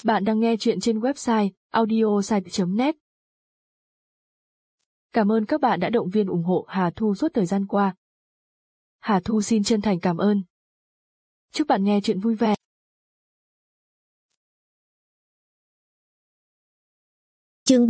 Bạn đang nghe chuyện trên website audiosite.net. Cảm ơn các bạn đã động viên ủng hộ Hà Thu suốt thời gian qua. Hà Thu xin chân thành cảm ơn. Chúc bạn nghe chuyện vui vẻ. Chương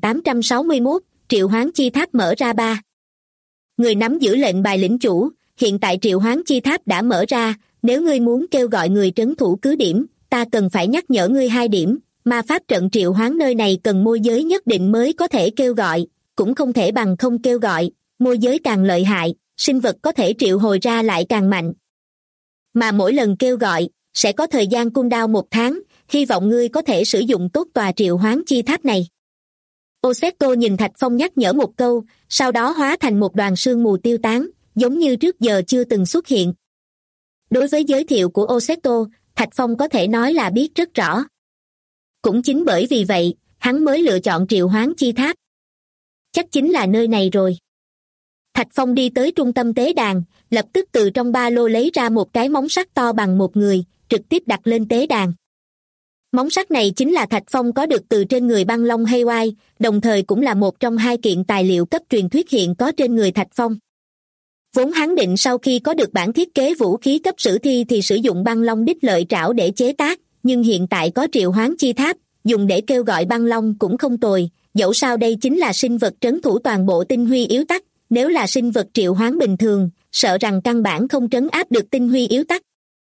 3861, Triệu Hoán Chi Tháp mở ra 3. Người nắm giữ lệnh bài lĩnh chủ, hiện tại Triệu Hoán Chi Tháp đã mở ra, nếu ngươi muốn kêu gọi người trấn thủ cứ điểm, ta cần phải nhắc nhở ngươi 2 điểm, ma pháp trận triệu hoán nơi này cần môi giới nhất định mới có thể kêu gọi, cũng không thể bằng không kêu gọi, môi giới càng lợi hại, sinh vật có thể triệu hồi ra lại càng mạnh. Mà mỗi lần kêu gọi, sẽ có thời gian cooldown 1 tháng, hy vọng ngươi có thể sử dụng tốt tòa triệu hoán chi tháp này. Oseto nhìn Thạch Phong nhắc nhở một câu, sau đó hóa thành một đoàn sương mù tiêu tán, giống như trước giờ chưa từng xuất hiện. Đối với giới thiệu của Oseto, Thạch Phong có thể nói là biết rất rõ. Cũng chính bởi vì vậy, hắn mới lựa chọn triệu hoán chi tháp. Chắc chính là nơi này rồi. Thạch Phong đi tới trung tâm tế đàn, lập tức từ trong ba lô lấy ra một cái móng sắt to bằng một người, trực tiếp đặt lên tế đàn. Móng sắt này chính là Thạch Phong có được từ trên người băng long Haywire, đồng thời cũng là một trong 2 kiện tài liệu cấp truyền thuyết hiện có trên người Thạch Phong. Vốn hắn định sau khi có được bản thiết kế vũ khí cấp sử thi thì sử dụng băng long đích lợi trảo để chế tác, nhưng hiện tại có triệu hoán chi tháp, dùng để kêu gọi băng long cũng không tồi, dẫu sao đây chính là sinh vật trấn thủ toàn bộ tinh huy yếu tắc, nếu là sinh vật triệu hoán bình thường, sợ rằng căn bản không trấn áp được tinh huy yếu tắc.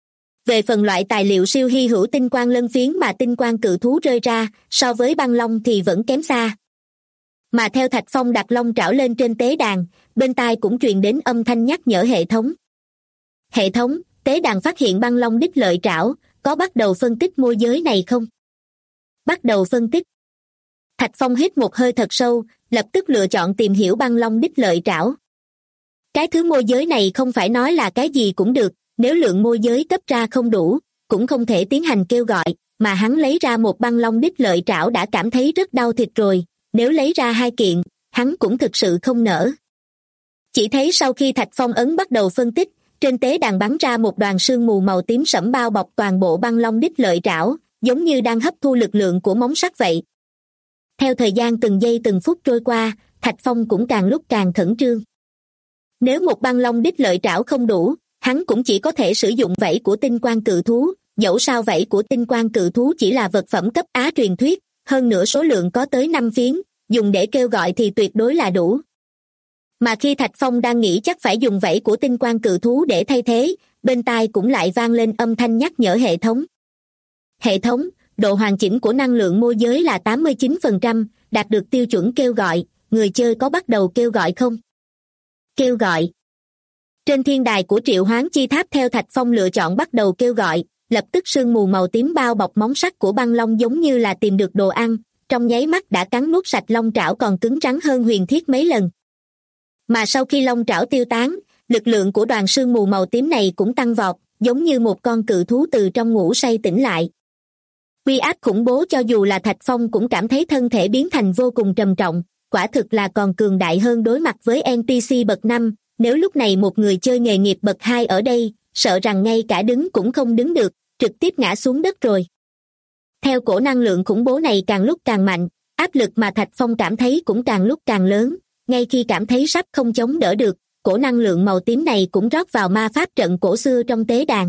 Về phần loại tài liệu siêu hy hữu tinh quang lân phiến mà tinh quang cự thú rơi ra, so với băng long thì vẫn kém xa. Mà theo Thạch Phong đặt long trảo lên trên tế đàn, bên tai cũng truyền đến âm thanh nhắc nhở hệ thống. Hệ thống, tế đàn phát hiện băng long đích lợi trảo, có bắt đầu phân tích môi giới này không? Bắt đầu phân tích. Thạch Phong hít một hơi thật sâu, lập tức lựa chọn tìm hiểu băng long đích lợi trảo. Cái thứ môi giới này không phải nói là cái gì cũng được, nếu lượng môi giới cấp ra không đủ, cũng không thể tiến hành kêu gọi, mà hắn lấy ra một băng long đích lợi trảo đã cảm thấy rất đau thịt rồi, nếu lấy ra 2 kiện, hắn cũng thực sự không nỡ. Chỉ thấy sau khi Thạch Phong ấn bắt đầu phân tích, trên tế đàn bắn ra một đoàn sương mù màu tím sẫm bao bọc toàn bộ băng long đích lợi trảo, giống như đang hấp thu lực lượng của móng sắt vậy. Theo thời gian từng giây từng phút trôi qua, Thạch Phong cũng càng lúc càng khẩn trương. Nếu một băng long đích lợi trảo không đủ, hắn cũng chỉ có thể sử dụng vảy của tinh quang cự thú, dẫu sao vảy của tinh quang cự thú chỉ là vật phẩm cấp Á truyền thuyết, hơn nữa số lượng có tới 5 phiến, dùng để kêu gọi thì tuyệt đối là đủ. Mà khi Thạch Phong đang nghĩ chắc phải dùng vảy của tinh quang cự thú để thay thế, bên tai cũng lại vang lên âm thanh nhắc nhở hệ thống. Hệ thống, độ hoàn chỉnh của năng lượng môi giới là 89%, đạt được tiêu chuẩn kêu gọi, người chơi có bắt đầu kêu gọi không? Kêu gọi. Trên thiên đài của triệu hoán chi tháp theo Thạch Phong lựa chọn bắt đầu kêu gọi, lập tức sương mù màu tím bao bọc móng sắt của băng long giống như là tìm được đồ ăn, trong nháy mắt đã cắn nuốt sạch long trảo còn cứng rắn hơn huyền thiết mấy lần. Mà sau khi long trảo tiêu tán, lực lượng của đoàn sương mù màu tím này cũng tăng vọt, giống như một con cự thú từ trong ngủ say tỉnh lại. Uy áp khủng bố cho dù là Thạch Phong cũng cảm thấy thân thể biến thành vô cùng trầm trọng, quả thực là còn cường đại hơn đối mặt với NPC bậc 5, nếu lúc này một người chơi nghề nghiệp bậc 2 ở đây, sợ rằng ngay cả đứng cũng không đứng được, trực tiếp ngã xuống đất rồi. Theo cổ năng lượng khủng bố này càng lúc càng mạnh, áp lực mà Thạch Phong cảm thấy cũng càng lúc càng lớn, ngay khi cảm thấy sắp không chống đỡ được, cổ năng lượng màu tím này cũng rót vào ma pháp trận cổ xưa trong tế đàn.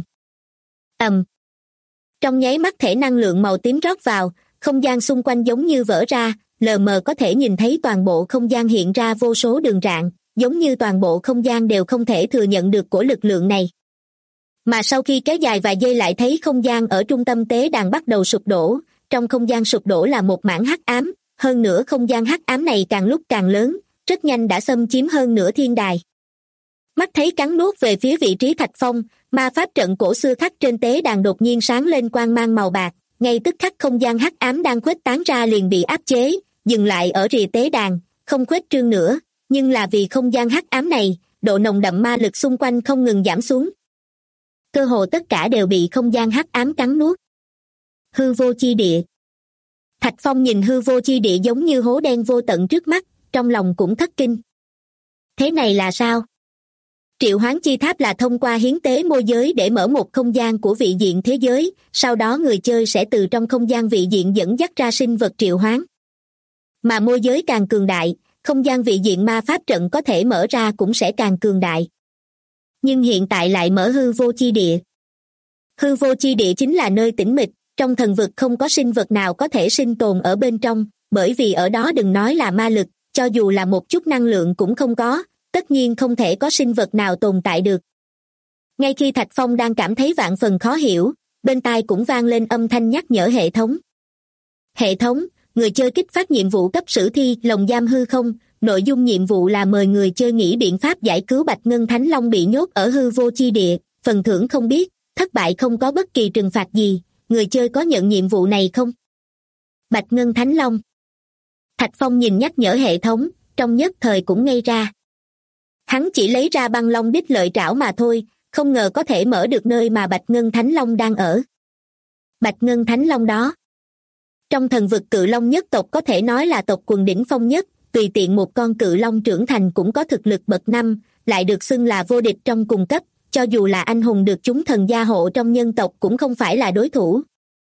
Trong nháy mắt thể năng lượng màu tím rót vào, không gian xung quanh giống như vỡ ra, lờ mờ có thể nhìn thấy toàn bộ không gian hiện ra vô số đường rạn, giống như toàn bộ không gian đều không thể thừa nhận được của lực lượng này. Mà sau khi kéo dài vài giây lại thấy không gian ở trung tâm tế đàn bắt đầu sụp đổ, trong không gian sụp đổ là một mảng hắc ám, hơn nữa không gian hắc ám này càng lúc càng lớn, rất nhanh đã xâm chiếm hơn nửa thiên đài. Mắt thấy cắn nuốt về phía vị trí Thạch Phong, ma pháp trận cổ xưa khắc trên tế đàn đột nhiên sáng lên quang mang màu bạc, ngay tức khắc không gian hắc ám đang khuếch tán ra liền bị áp chế, dừng lại ở rìa tế đàn, không khuếch trương nữa, nhưng là vì không gian hắc ám này, độ nồng đậm ma lực xung quanh không ngừng giảm xuống. Cơ hồ tất cả đều bị không gian hắc ám cắn nuốt. Hư vô chi địa. Thạch Phong nhìn hư vô chi địa giống như hố đen vô tận trước mắt, trong lòng cũng thất kinh. Thế này là sao? Triệu hoán chi tháp là thông qua hiến tế môi giới để mở một không gian của vị diện thế giới, sau đó người chơi sẽ từ trong không gian vị diện dẫn dắt ra sinh vật triệu hoán. Mà môi giới càng cường đại, không gian vị diện ma pháp trận có thể mở ra cũng sẽ càng cường đại. Nhưng hiện tại lại mở hư vô chi địa. Hư vô chi địa chính là nơi tĩnh mịch, trong thần vực không có sinh vật nào có thể sinh tồn ở bên trong, bởi vì ở đó đừng nói là ma lực, cho dù là một chút năng lượng cũng không có, tất nhiên không thể có sinh vật nào tồn tại được. Ngay khi Thạch Phong đang cảm thấy vạn phần khó hiểu, bên tai cũng vang lên âm thanh nhắc nhở hệ thống. Hệ thống, người chơi kích phát nhiệm vụ cấp sử thi lồng giam hư không, nội dung nhiệm vụ là mời người chơi nghĩ biện pháp giải cứu Bạch Ngân Thánh Long bị nhốt ở hư vô chi địa, phần thưởng không biết, thất bại không có bất kỳ trừng phạt gì, người chơi có nhận nhiệm vụ này không? Bạch Ngân Thánh Long. Thạch Phong nhìn nhắc nhở hệ thống, trong nhất thời cũng ngây ra. Hắn chỉ lấy ra băng long đích lợi trảo mà thôi, không ngờ có thể mở được nơi mà Bạch Ngân Thánh Long đang ở. Bạch Ngân Thánh Long đó. Trong thần vực cự long nhất tộc có thể nói là tộc quần đỉnh phong nhất, tùy tiện một con cự long trưởng thành cũng có thực lực bậc 5, lại được xưng là vô địch trong cùng cấp, cho dù là anh hùng được chúng thần gia hộ trong nhân tộc cũng không phải là đối thủ.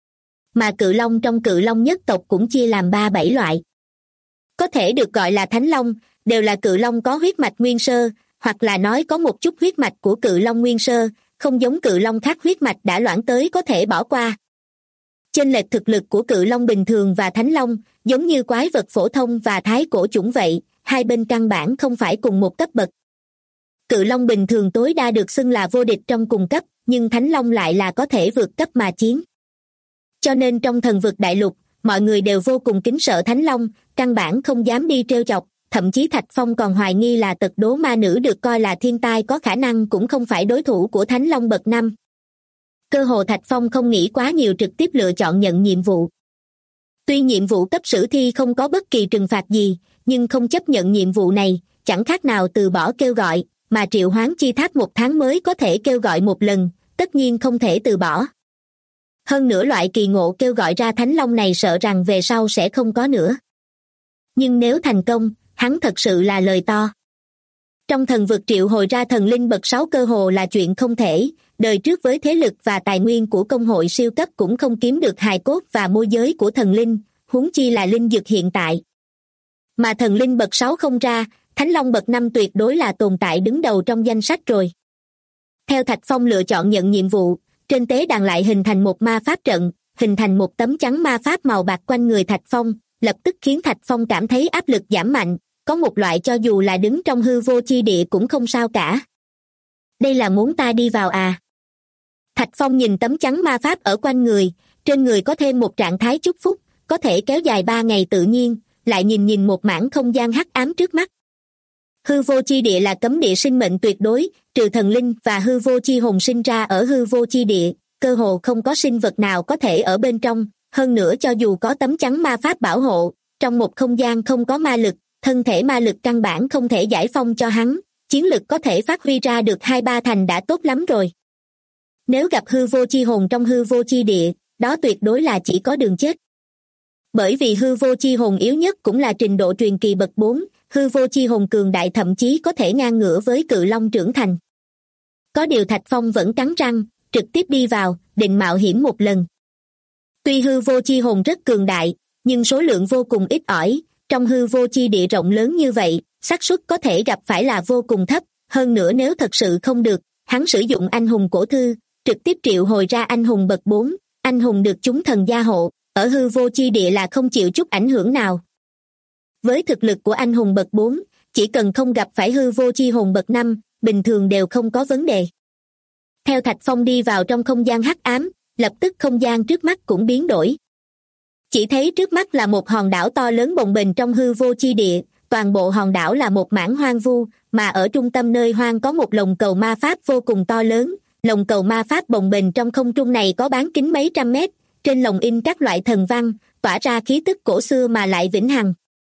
Mà cự long trong cự long nhất tộc cũng chia làm 3-7 loại. Có thể được gọi là thánh long, đều là cự long có huyết mạch nguyên sơ, hoặc là nói có một chút huyết mạch của cự long nguyên sơ, không giống cự long khác huyết mạch đã loãng tới có thể bỏ qua. Chênh lệch thực lực của cự long bình thường và thánh long, giống như quái vật phổ thông và thái cổ chủng vậy, hai bên căn bản không phải cùng một cấp bậc. Cự long bình thường tối đa được xưng là vô địch trong cùng cấp, nhưng thánh long lại là có thể vượt cấp mà chiến. Cho nên trong thần vực đại lục, mọi người đều vô cùng kính sợ thánh long, căn bản không dám đi trêu chọc, thậm chí Thạch Phong còn hoài nghi là tật đố ma nữ được coi là thiên tai có khả năng cũng không phải đối thủ của thánh long bậc 5. Cơ hồ Thạch Phong không nghĩ quá nhiều, trực tiếp lựa chọn nhận nhiệm vụ. Tuy nhiệm vụ cấp sử thi không có bất kỳ trừng phạt gì, nhưng không chấp nhận nhiệm vụ này, chẳng khác nào từ bỏ kêu gọi, mà triệu hoán chi tháp 1 tháng mới có thể kêu gọi một lần, tất nhiên không thể từ bỏ. Hơn nữa loại kỳ ngộ kêu gọi ra thánh long này sợ rằng về sau sẽ không có nữa. Nhưng nếu thành công, hắn thật sự là lời to. Trong thần vực triệu hồi ra thần linh bậc 6 cơ hồ là chuyện không thể, đời trước với thế lực và tài nguyên của công hội siêu cấp cũng không kiếm được hài cốt và môi giới của thần linh, huống chi là linh dược hiện tại. Mà thần linh bậc 6 không ra, thánh long bậc 5 tuyệt đối là tồn tại đứng đầu trong danh sách rồi. Theo Thạch Phong lựa chọn nhận nhiệm vụ, trên tế đàn lại hình thành một ma pháp trận, hình thành một tấm chắn ma pháp màu bạc quanh người Thạch Phong, lập tức khiến Thạch Phong cảm thấy áp lực giảm mạnh, có một loại cho dù là đứng trong hư vô chi địa cũng không sao cả. Đây là muốn ta đi vào à? Thạch Phong nhìn tấm chắn ma pháp ở quanh người, trên người có thêm một trạng thái chúc phúc, có thể kéo dài 3 ngày tự nhiên, lại nhìn một mảng không gian hắc ám trước mắt. Hư vô chi địa là cấm địa sinh mệnh tuyệt đối, trừ thần linh và hư vô chi hồn sinh ra ở hư vô chi địa, cơ hồ không có sinh vật nào có thể ở bên trong, hơn nữa cho dù có tấm chắn ma pháp bảo hộ, trong một không gian không có ma lực, thân thể ma lực căn bản không thể giải phong cho hắn, chiến lực có thể phát huy ra được 2-3 thành đã tốt lắm rồi. Nếu gặp hư vô chi hồn trong hư vô chi địa, đó tuyệt đối là chỉ có đường chết. Bởi vì hư vô chi hồn yếu nhất cũng là trình độ truyền kỳ bậc 4, hư vô chi hồn cường đại thậm chí có thể ngang ngửa với cự long trưởng thành. Có điều Thạch Phong vẫn cắn răng, trực tiếp đi vào, định mạo hiểm một lần. Tuy hư vô chi hồn rất cường đại, nhưng số lượng vô cùng ít ỏi, trong hư vô chi địa rộng lớn như vậy, xác suất có thể gặp phải là vô cùng thấp, hơn nữa nếu thật sự không được, hắn sử dụng anh hùng cổ thư, trực tiếp triệu hồi ra anh hùng bậc 4, anh hùng được chúng thần gia hộ, ở hư vô chi địa là không chịu chút ảnh hưởng nào. Với thực lực của anh hùng bậc 4, chỉ cần không gặp phải hư vô chi hồn bậc 5, bình thường đều không có vấn đề. Theo Thạch Phong đi vào trong không gian hắc ám, lập tức không gian trước mắt cũng biến đổi. Chỉ thấy trước mắt là một hòn đảo to lớn bồng bềnh trong hư vô chi địa, toàn bộ hòn đảo là một mảng hoang vu, mà ở trung tâm nơi hoang có một lồng cầu ma pháp vô cùng to lớn. Lồng cầu ma pháp bồng bềnh trong không trung này có bán kính mấy trăm mét, trên lồng in các loại thần văn, tỏa ra khí tức cổ xưa mà lại vĩnh hằng.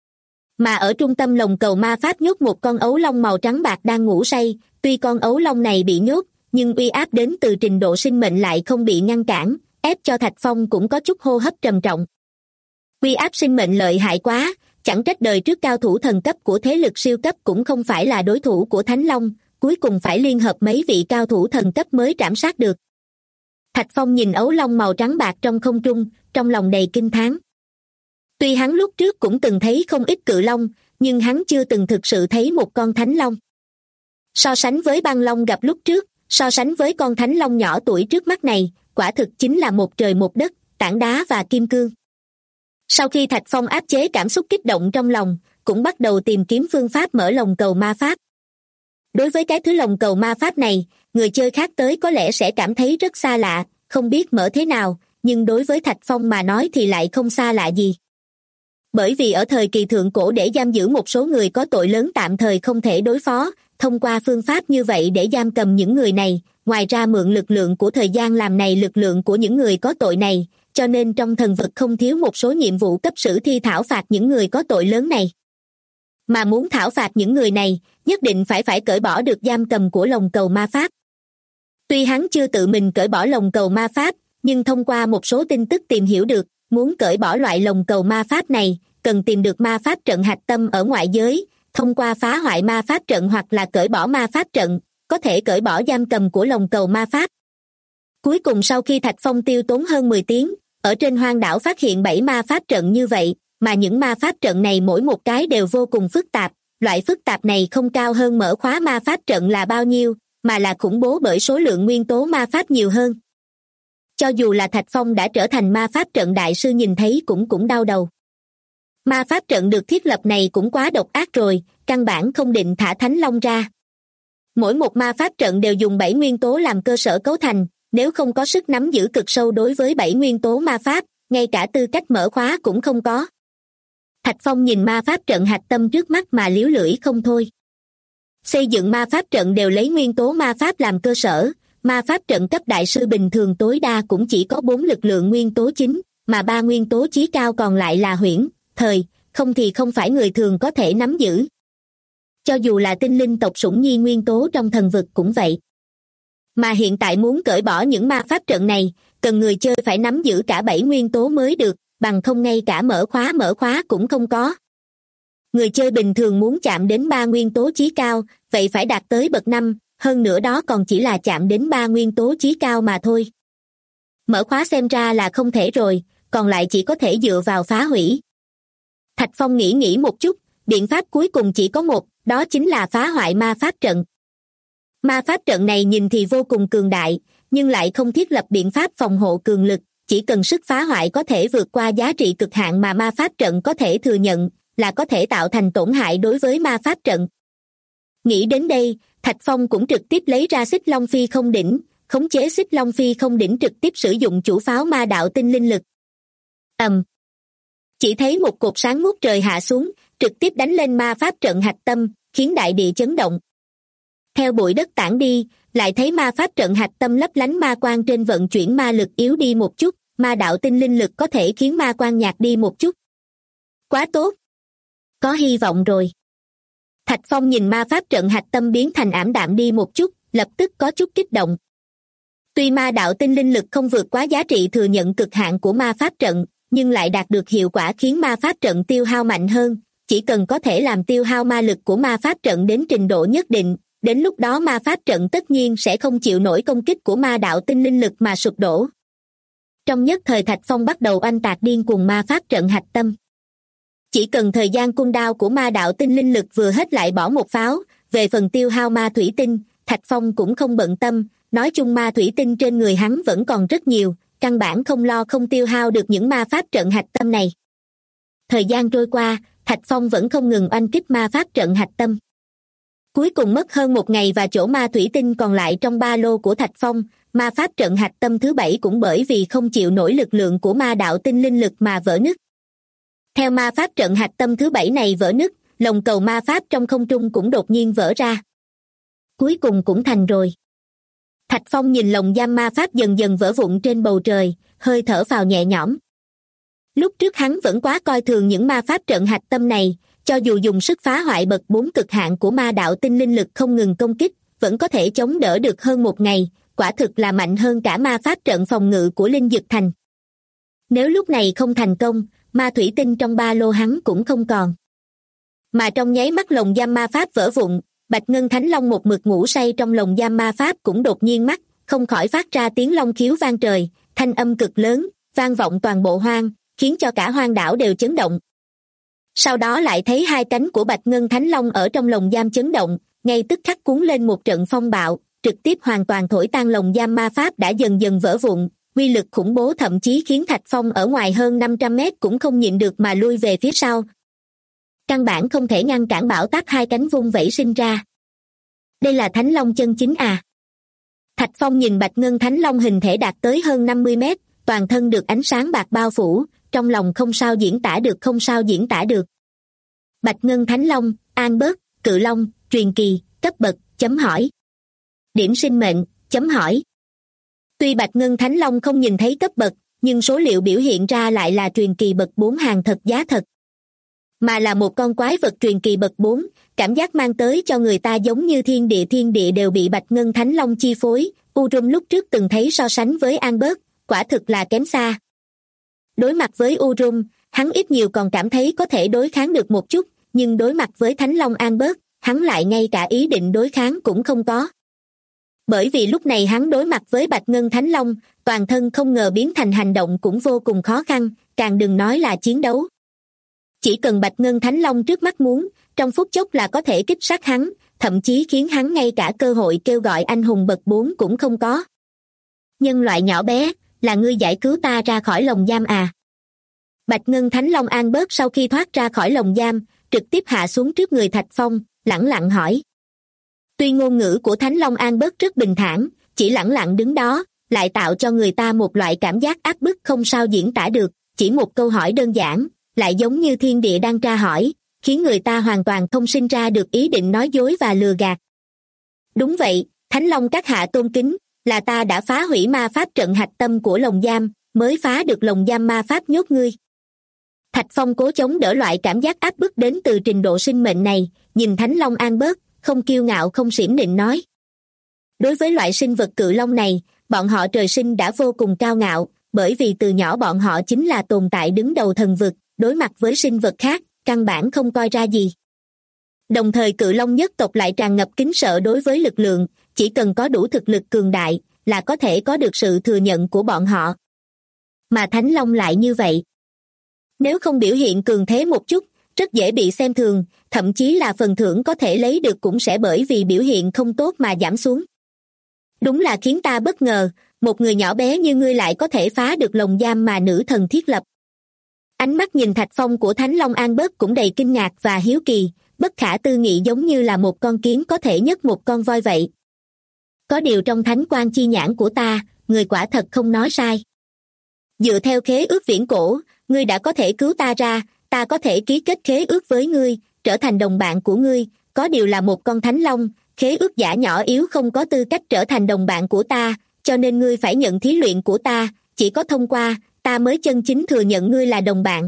Mà ở trung tâm lồng cầu ma pháp nhốt một con ấu long màu trắng bạc đang ngủ say, tuy con ấu long này bị nhốt, nhưng uy áp đến từ trình độ sinh mệnh lại không bị ngăn cản, ép cho Thạch Phong cũng có chút hô hấp trầm trọng. Uy áp sinh mệnh lợi hại quá, chẳng trách đời trước cao thủ thần cấp của thế lực siêu cấp cũng không phải là đối thủ của Thánh Long, cuối cùng phải liên hợp mấy vị cao thủ thần cấp mới trảm sát được. Thạch Phong nhìn ấu long màu trắng bạc trong không trung, trong lòng đầy kinh thán. Tuy hắn lúc trước cũng từng thấy không ít cự long, nhưng hắn chưa từng thực sự thấy một con thánh long. So sánh với băng long gặp lúc trước, so sánh với con thánh long nhỏ tuổi trước mắt này, quả thực chính là một trời một đất, tảng đá và kim cương. Sau khi Thạch Phong áp chế cảm xúc kích động trong lòng, cũng bắt đầu tìm kiếm phương pháp mở lồng cầu ma pháp. Đối với cái thứ lồng cầu ma pháp này, người chơi khác tới có lẽ sẽ cảm thấy rất xa lạ, không biết mở thế nào, nhưng đối với Thạch Phong mà nói thì lại không xa lạ gì. Bởi vì ở thời kỳ thượng cổ để giam giữ một số người có tội lớn tạm thời không thể đối phó, thông qua phương pháp như vậy để giam cầm những người này, ngoài ra mượn lực lượng của thời gian làm này lực lượng của những người có tội này, cho nên trong thần vực không thiếu một số nhiệm vụ cấp sử thi thảo phạt những người có tội lớn này. Mà muốn thảo phạt những người này, nhất định phải cởi bỏ được giam cầm của lồng cầu ma pháp. Tuy hắn chưa tự mình cởi bỏ lồng cầu ma pháp, nhưng thông qua một số tin tức tìm hiểu được, muốn cởi bỏ loại lồng cầu ma pháp này, cần tìm được ma pháp trận hạch tâm ở ngoại giới, thông qua phá hoại ma pháp trận hoặc là cởi bỏ ma pháp trận, có thể cởi bỏ giam cầm của lồng cầu ma pháp. Cuối cùng sau khi Thạch Phong tiêu tốn hơn 10 tiếng, ở trên hoang đảo phát hiện 7 ma pháp trận như vậy, mà những ma pháp trận này mỗi một cái đều vô cùng phức tạp, loại phức tạp này không cao hơn mở khóa ma pháp trận là bao nhiêu, mà là khủng bố bởi số lượng nguyên tố ma pháp nhiều hơn. Cho dù là Thạch Phong đã trở thành ma pháp trận đại sư nhìn thấy cũng đau đầu. Ma pháp trận được thiết lập này cũng quá độc ác rồi, căn bản không định thả Thánh Long ra. Mỗi một ma pháp trận đều dùng 7 nguyên tố làm cơ sở cấu thành, nếu không có sức nắm giữ cực sâu đối với 7 nguyên tố ma pháp, ngay cả tư cách mở khóa cũng không có. Thạch Phong nhìn ma pháp trận hạch tâm trước mắt mà liếu lưỡi không thôi. Xây dựng ma pháp trận đều lấy nguyên tố ma pháp làm cơ sở, ma pháp trận cấp đại sư bình thường tối đa cũng chỉ có 4 lực lượng nguyên tố chính, mà 3 nguyên tố chí cao còn lại là huyễn, thời, không thì không phải người thường có thể nắm giữ. Cho dù là tinh linh tộc sủng nhi nguyên tố trong thần vực cũng vậy. Mà hiện tại muốn cởi bỏ những ma pháp trận này, cần người chơi phải nắm giữ cả 7 nguyên tố mới được, bằng không ngay cả mở khóa cũng không có. Người chơi bình thường muốn chạm đến 3 nguyên tố chí cao, vậy phải đạt tới bậc 5, hơn nữa đó còn chỉ là chạm đến 3 nguyên tố chí cao mà thôi. Mở khóa xem ra là không thể rồi, còn lại chỉ có thể dựa vào phá hủy. Thạch Phong nghĩ một chút, biện pháp cuối cùng chỉ có một, đó chính là phá hoại ma pháp trận. Ma pháp trận này nhìn thì vô cùng cường đại, nhưng lại không thiết lập biện pháp phòng hộ cường lực, chỉ cần sức phá hoại có thể vượt qua giá trị cực hạn mà ma pháp trận có thể thừa nhận, là có thể tạo thành tổn hại đối với ma pháp trận. Nghĩ đến đây, Thạch Phong cũng trực tiếp lấy ra xích long phi không đỉnh, khống chế xích long phi không đỉnh trực tiếp sử dụng chủ pháo ma đạo tinh linh lực. Chỉ thấy một cột sáng ngút trời hạ xuống, trực tiếp đánh lên ma pháp trận hạch tâm, khiến đại địa chấn động. Theo bụi đất tản đi, lại thấy ma pháp trận hạch tâm lấp lánh ma quang trên vận chuyển ma lực yếu đi một chút, ma đạo tinh linh lực có thể khiến ma quang nhạt đi một chút. Quá tốt! Có hy vọng rồi. Thạch Phong nhìn ma pháp trận hạch tâm biến thành ảm đạm đi một chút, lập tức có chút kích động. Tuy ma đạo tinh linh lực không vượt quá giá trị thừa nhận cực hạn của ma pháp trận, nhưng lại đạt được hiệu quả khiến ma pháp trận tiêu hao mạnh hơn, chỉ cần có thể làm tiêu hao ma lực của ma pháp trận đến trình độ nhất định, đến lúc đó ma pháp trận tất nhiên sẽ không chịu nổi công kích của ma đạo tinh linh lực mà sụp đổ. Trong nhất thời Thạch Phong bắt đầu oanh tạc điên cuồng ma pháp trận hạch tâm. Chỉ cần thời gian cooldown của ma đạo tinh linh lực vừa hết lại bỏ một pháo, về phần tiêu hao ma thủy tinh, Thạch Phong cũng không bận tâm, nói chung ma thủy tinh trên người hắn vẫn còn rất nhiều, căn bản không lo không tiêu hao được những ma pháp trận hạch tâm này. Thời gian trôi qua, Thạch Phong vẫn không ngừng oanh kích ma pháp trận hạch tâm. Cuối cùng mất hơn 1 ngày và chỗ ma thủy tinh còn lại trong ba lô của Thạch Phong, ma pháp trận hạch tâm thứ 7 cũng bởi vì không chịu nổi lực lượng của ma đạo tinh linh lực mà vỡ nứt. Theo ma pháp trận hạch tâm thứ 7 này vỡ nứt, lồng cầu ma pháp trong không trung cũng đột nhiên vỡ ra. Cuối cùng cũng thành rồi. Thạch Phong nhìn lồng giam ma pháp dần dần vỡ vụn trên bầu trời, hơi thở phào nhẹ nhõm. Lúc trước hắn vẫn quá coi thường những ma pháp trận hạch tâm này, cho dù dùng sức phá hoại bậc 4 cực hạn của ma đạo tinh linh lực không ngừng công kích, vẫn có thể chống đỡ được hơn 1 ngày, quả thực là mạnh hơn cả ma pháp trận phòng ngự của Linh Dực Thành. Nếu lúc này không thành công, ma thủy tinh trong ba lô hắn cũng không còn. Mà trong nháy mắt lồng giam ma pháp vỡ vụn, Bạch Ngân Thánh Long một mực ngủ say trong lồng giam ma pháp cũng đột nhiên mắt, không khỏi phát ra tiếng long khiếu vang trời, thanh âm cực lớn, vang vọng toàn bộ hoang, khiến cho cả hoang đảo đều chấn động. Sau đó lại thấy hai cánh của Bạch Ngân Thánh Long ở trong lồng giam chấn động, ngay tức khắc cuốn lên một trận phong bạo, trực tiếp hoàn toàn thổi tan lồng giam ma pháp đã dần dần vỡ vụn, uy lực khủng bố thậm chí khiến Thạch Phong ở ngoài hơn 500 mét cũng không nhịn được mà lui về phía sau. Căn bản không thể ngăn cản bão táp hai cánh vung vẩy sinh ra. Đây là Thánh Long chân chính à? Thạch Phong nhìn Bạch Ngân Thánh Long hình thể đạt tới hơn 50 mét, toàn thân được ánh sáng bạc bao phủ, trong lòng không sao diễn tả được không sao diễn tả được. Bạch Ngân Thánh Long, An Bớt, Cự Long, truyền kỳ, cấp bậc, chấm hỏi. Điểm sinh mệnh, chấm hỏi. Tuy Bạch Ngân Thánh Long không nhìn thấy cấp bậc, nhưng số liệu biểu hiện ra lại là truyền kỳ bậc 4 hàng thật giá thật. Mà là một con quái vật truyền kỳ bậc 4, cảm giác mang tới cho người ta giống như thiên địa đều bị Bạch Ngân Thánh Long chi phối. Urum lúc trước từng thấy so sánh với An Bớt, quả thực là kém xa. Đối mặt với Urum, hắn ít nhiều còn cảm thấy có thể đối kháng được một chút, nhưng đối mặt với Thánh Long An Bớt, hắn lại ngay cả ý định đối kháng cũng không có. Bởi vì lúc này hắn đối mặt với Bạch Ngân Thánh Long, toàn thân không ngờ biến thành hành động cũng vô cùng khó khăn, càng đừng nói là chiến đấu. Chỉ cần Bạch Ngân Thánh Long trước mắt muốn, trong phút chốc là có thể kích sát hắn, thậm chí khiến hắn ngay cả cơ hội kêu gọi anh hùng bậc 4 cũng không có. Nhân loại nhỏ bé, là ngươi giải cứu ta ra khỏi lồng giam à? Bạch Ngân Thánh Long An Bớt sau khi thoát ra khỏi lồng giam, trực tiếp hạ xuống trước người Thạch Phong, lẳng lặng hỏi. Tuy ngôn ngữ của Thánh Long An Bớt rất bình thản, chỉ lẳng lặng đứng đó, lại tạo cho người ta một loại cảm giác áp bức không sao diễn tả được, chỉ một câu hỏi đơn giản, lại giống như thiên địa đang tra hỏi, khiến người ta hoàn toàn không sinh ra được ý định nói dối và lừa gạt. Đúng vậy, Thánh Long các hạ tôn kính, là ta đã phá hủy ma pháp trận hạch tâm của lồng giam, mới phá được lồng giam ma pháp nhốt ngươi. Thạch Phong cố chống đỡ loại cảm giác áp bức đến từ trình độ sinh mệnh này, nhìn Thánh Long An Bớt, không kiêu ngạo không xiểm nịnh nói. Đối với loại sinh vật cự long này, bọn họ trời sinh đã vô cùng cao ngạo, bởi vì từ nhỏ bọn họ chính là tồn tại đứng đầu thần vực, đối mặt với sinh vật khác, căn bản không coi ra gì. Đồng thời cự long nhất tộc lại tràn ngập kính sợ đối với lực lượng, chỉ cần có đủ thực lực cường đại, là có thể có được sự thừa nhận của bọn họ. Mà Thánh Long lại như vậy. Nếu không biểu hiện cường thế một chút, rất dễ bị xem thường, thậm chí là phần thưởng có thể lấy được cũng sẽ bởi vì biểu hiện không tốt mà giảm xuống. Đúng là khiến ta bất ngờ, một người nhỏ bé như ngươi lại có thể phá được lồng giam mà nữ thần thiết lập. Ánh mắt nhìn Thạch Phong của Thánh Long An Bớt cũng đầy kinh ngạc và hiếu kỳ, bất khả tư nghị giống như là một con kiến có thể nhấc một con voi vậy. Có điều trong thánh quan chi nhãn của ta, người quả thật không nói sai. Dựa theo khế ước viễn cổ, ngươi đã có thể cứu ta ra, ta có thể ký kết khế ước với ngươi, trở thành đồng bạn của ngươi, có điều là một con thánh long, khế ước giả nhỏ yếu không có tư cách trở thành đồng bạn của ta, cho nên ngươi phải nhận thí luyện của ta, chỉ có thông qua, ta mới chân chính thừa nhận ngươi là đồng bạn.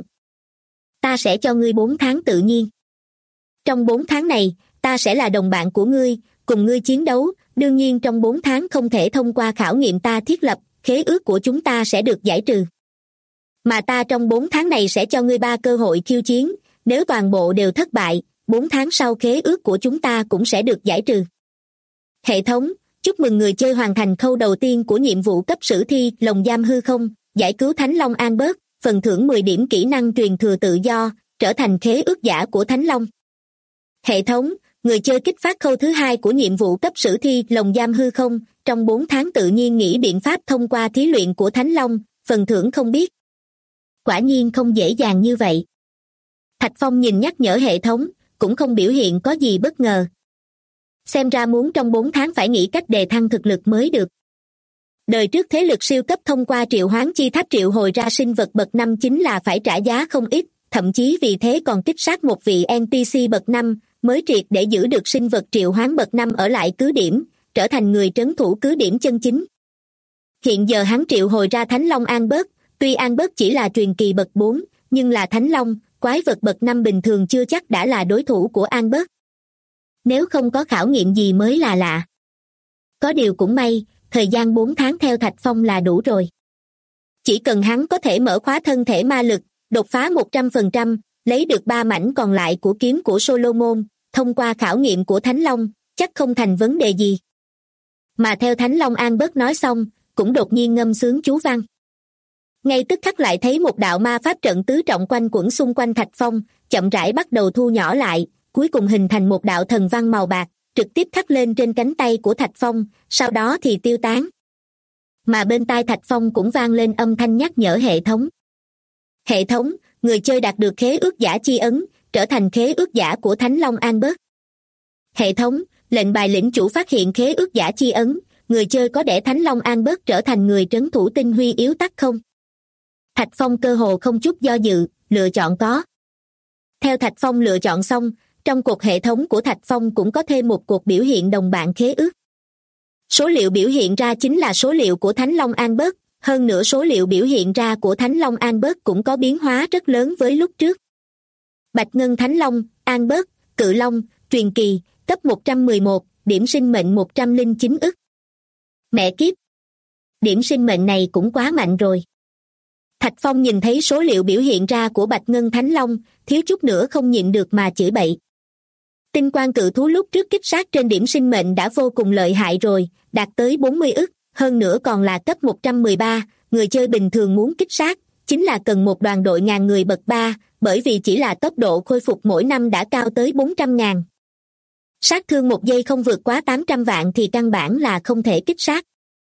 Ta sẽ cho ngươi 4 tháng tự nhiên. Trong 4 tháng này, ta sẽ là đồng bạn của ngươi, cùng ngươi chiến đấu, đương nhiên trong 4 tháng không thể thông qua khảo nghiệm ta thiết lập, khế ước của chúng ta sẽ được giải trừ. Mà ta trong 4 tháng này sẽ cho ngươi 3 cơ hội khiêu chiến, nếu toàn bộ đều thất bại, 4 tháng sau khế ước của chúng ta cũng sẽ được giải trừ. Hệ thống, chúc mừng người chơi hoàn thành khâu đầu tiên của nhiệm vụ cấp sử thi lồng giam hư không, giải cứu Thánh Long An Bớt, phần thưởng 10 điểm kỹ năng truyền thừa tự do, trở thành khế ước giả của Thánh Long. Hệ thống, người chơi kích phát khâu thứ 2 của nhiệm vụ cấp sử thi lồng giam hư không, trong 4 tháng tự nhiên nghĩ biện pháp thông qua thí luyện của Thánh Long, phần thưởng không biết. Quả nhiên không dễ dàng như vậy. Thạch Phong nhìn nhắc nhở hệ thống, cũng không biểu hiện có gì bất ngờ. Xem ra muốn trong 4 tháng phải nghĩ cách đề thăng thực lực mới được. Đời trước thế lực siêu cấp thông qua triệu hoán chi tháp triệu hồi ra sinh vật bậc 5 chính là phải trả giá không ít, thậm chí vì thế còn kích sát một vị NPC bậc 5, mới triệt để giữ được sinh vật triệu hoán bậc 5 ở lại cứ điểm, trở thành người trấn thủ cứ điểm chân chính. Hiện giờ hắn triệu hồi ra Thánh Long An Bớt, tuy An Bớt chỉ là truyền kỳ bậc 4, nhưng là Thánh Long, quái vật bậc 5 bình thường chưa chắc đã là đối thủ của An Bớt. Nếu không có khảo nghiệm gì mới là lạ. Có điều cũng may, thời gian 4 tháng theo Thạch Phong là đủ rồi. Chỉ cần hắn có thể mở khóa thân thể ma lực, đột phá 100%, lấy được 3 mảnh còn lại của kiếm của Solomon, thông qua khảo nghiệm của Thánh Long, chắc không thành vấn đề gì. Mà theo Thánh Long An bớt nói xong, cũng đột nhiên ngâm sướng chú văn. Ngay tức khắc lại thấy một đạo ma pháp trận tứ trọng quanh quẩn xung quanh Thạch Phong, chậm rãi bắt đầu thu nhỏ lại, cuối cùng hình thành một đạo thần văn màu bạc, trực tiếp khắc lên trên cánh tay của Thạch Phong, sau đó thì tiêu tán. Mà bên tai Thạch Phong cũng vang lên âm thanh nhắc nhở hệ thống. Hệ thống, người chơi đạt được khế ước giả chi ấn, trở thành khế ước giả của Thánh Long An bớt. Hệ thống, lệnh bài lĩnh chủ phát hiện khế ước giả chi ấn, người chơi có để Thánh Long An bớt trở thành người trấn thủ tinh huy yếu tắc không? Thạch Phong cơ hồ không chút do dự, lựa chọn có. Theo Thạch Phong lựa chọn xong, trong cột hệ thống của Thạch Phong cũng có thêm một cột biểu hiện đồng bạn khế ước. Số liệu biểu hiện ra chính là số liệu của Thánh Long An bớt, hơn nữa số liệu biểu hiện ra của Thánh Long An bớt cũng có biến hóa rất lớn với lúc trước. Bạch Ngân Thánh Long, An bớt, Cự Long, truyền kỳ, cấp 111, điểm sinh mệnh 109 ức. Mẹ kiếp! Điểm sinh mệnh này cũng quá mạnh rồi. Thạch Phong nhìn thấy số liệu biểu hiện ra của Bạch Ngân Thánh Long, thiếu chút nữa không nhịn được mà chửi bậy. Tinh quang cự thú lúc trước kích sát trên điểm sinh mệnh đã vô cùng lợi hại rồi, đạt tới 40 ức, hơn nữa còn là cấp 113, người chơi bình thường muốn kích sát, chính là cần một đoàn đội ngàn người bậc 3, bởi vì chỉ là tốc độ khôi phục mỗi năm đã cao tới 400.000. Sát thương một giây không vượt quá 800 vạn thì căn bản là không thể kích sát.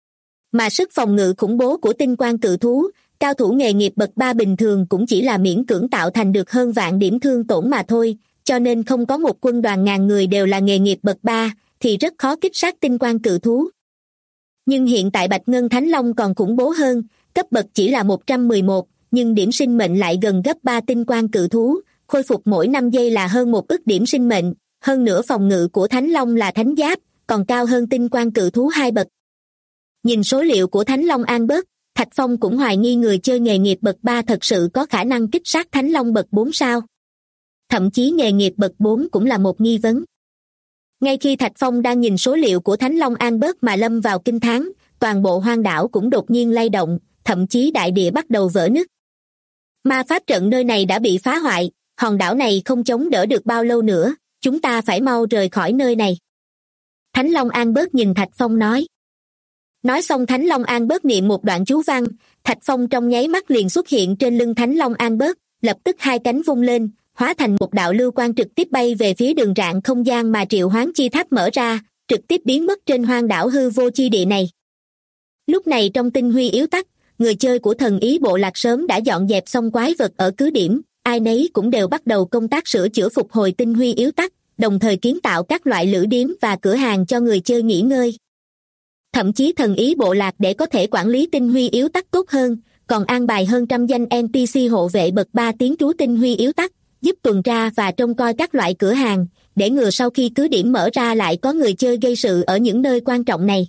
Mà sức phòng ngự khủng bố của tinh quang cự thú, cao thủ nghề nghiệp bậc 3 bình thường cũng chỉ là miễn cưỡng tạo thành được hơn vạn điểm thương tổn mà thôi, cho nên không có một quân đoàn ngàn người đều là nghề nghiệp bậc 3, thì rất khó kích sát tinh quang cự thú. Nhưng hiện tại Bạch Ngân Thánh Long còn khủng bố hơn, cấp bậc chỉ là 111, nhưng điểm sinh mệnh lại gần gấp 3 tinh quang cự thú, khôi phục mỗi 5 giây là hơn 1 ức điểm sinh mệnh, hơn nữa phòng ngự của Thánh Long là thánh giáp, còn cao hơn tinh quang cự thú 2 bậc. Nhìn số liệu của Thánh Long An bớt, Thạch Phong cũng hoài nghi người chơi nghề nghiệp bậc 3 thật sự có khả năng kích sát Thánh Long bậc 4 sao. Thậm chí nghề nghiệp bậc 4 cũng là một nghi vấn. Ngay khi Thạch Phong đang nhìn số liệu của Thánh Long An bớt mà lâm vào kinh thán, toàn bộ hoang đảo cũng đột nhiên lay động, thậm chí đại địa bắt đầu vỡ nứt. Ma pháp trận nơi này đã bị phá hoại, hòn đảo này không chống đỡ được bao lâu nữa, chúng ta phải mau rời khỏi nơi này. Thánh Long An bớt nhìn Thạch Phong nói. Nói xong Thánh Long An bớt niệm một đoạn chú văn, Thạch Phong trong nháy mắt liền xuất hiện trên lưng Thánh Long An bớt, lập tức hai cánh vung lên, hóa thành một đạo lưu quang trực tiếp bay về phía đường rạn không gian mà triệu hoán chi tháp mở ra, trực tiếp biến mất trên hoang đảo hư vô chi địa này. Lúc này trong tinh huy yếu tắc, người chơi của thần ý bộ lạc sớm đã dọn dẹp xong quái vật ở cứ điểm, ai nấy cũng đều bắt đầu công tác sửa chữa phục hồi tinh huy yếu tắc, đồng thời kiến tạo các loại lữ điếm và cửa hàng cho người chơi nghỉ ngơi. Thậm chí thần ý bộ lạc để có thể quản lý tinh huy yếu tắc tốt hơn, còn an bài hơn trăm danh NPC hộ vệ bậc 3 tiến trú tinh huy yếu tắc, giúp tuần tra và trông coi các loại cửa hàng, để ngừa sau khi cứ điểm mở ra lại có người chơi gây sự ở những nơi quan trọng này.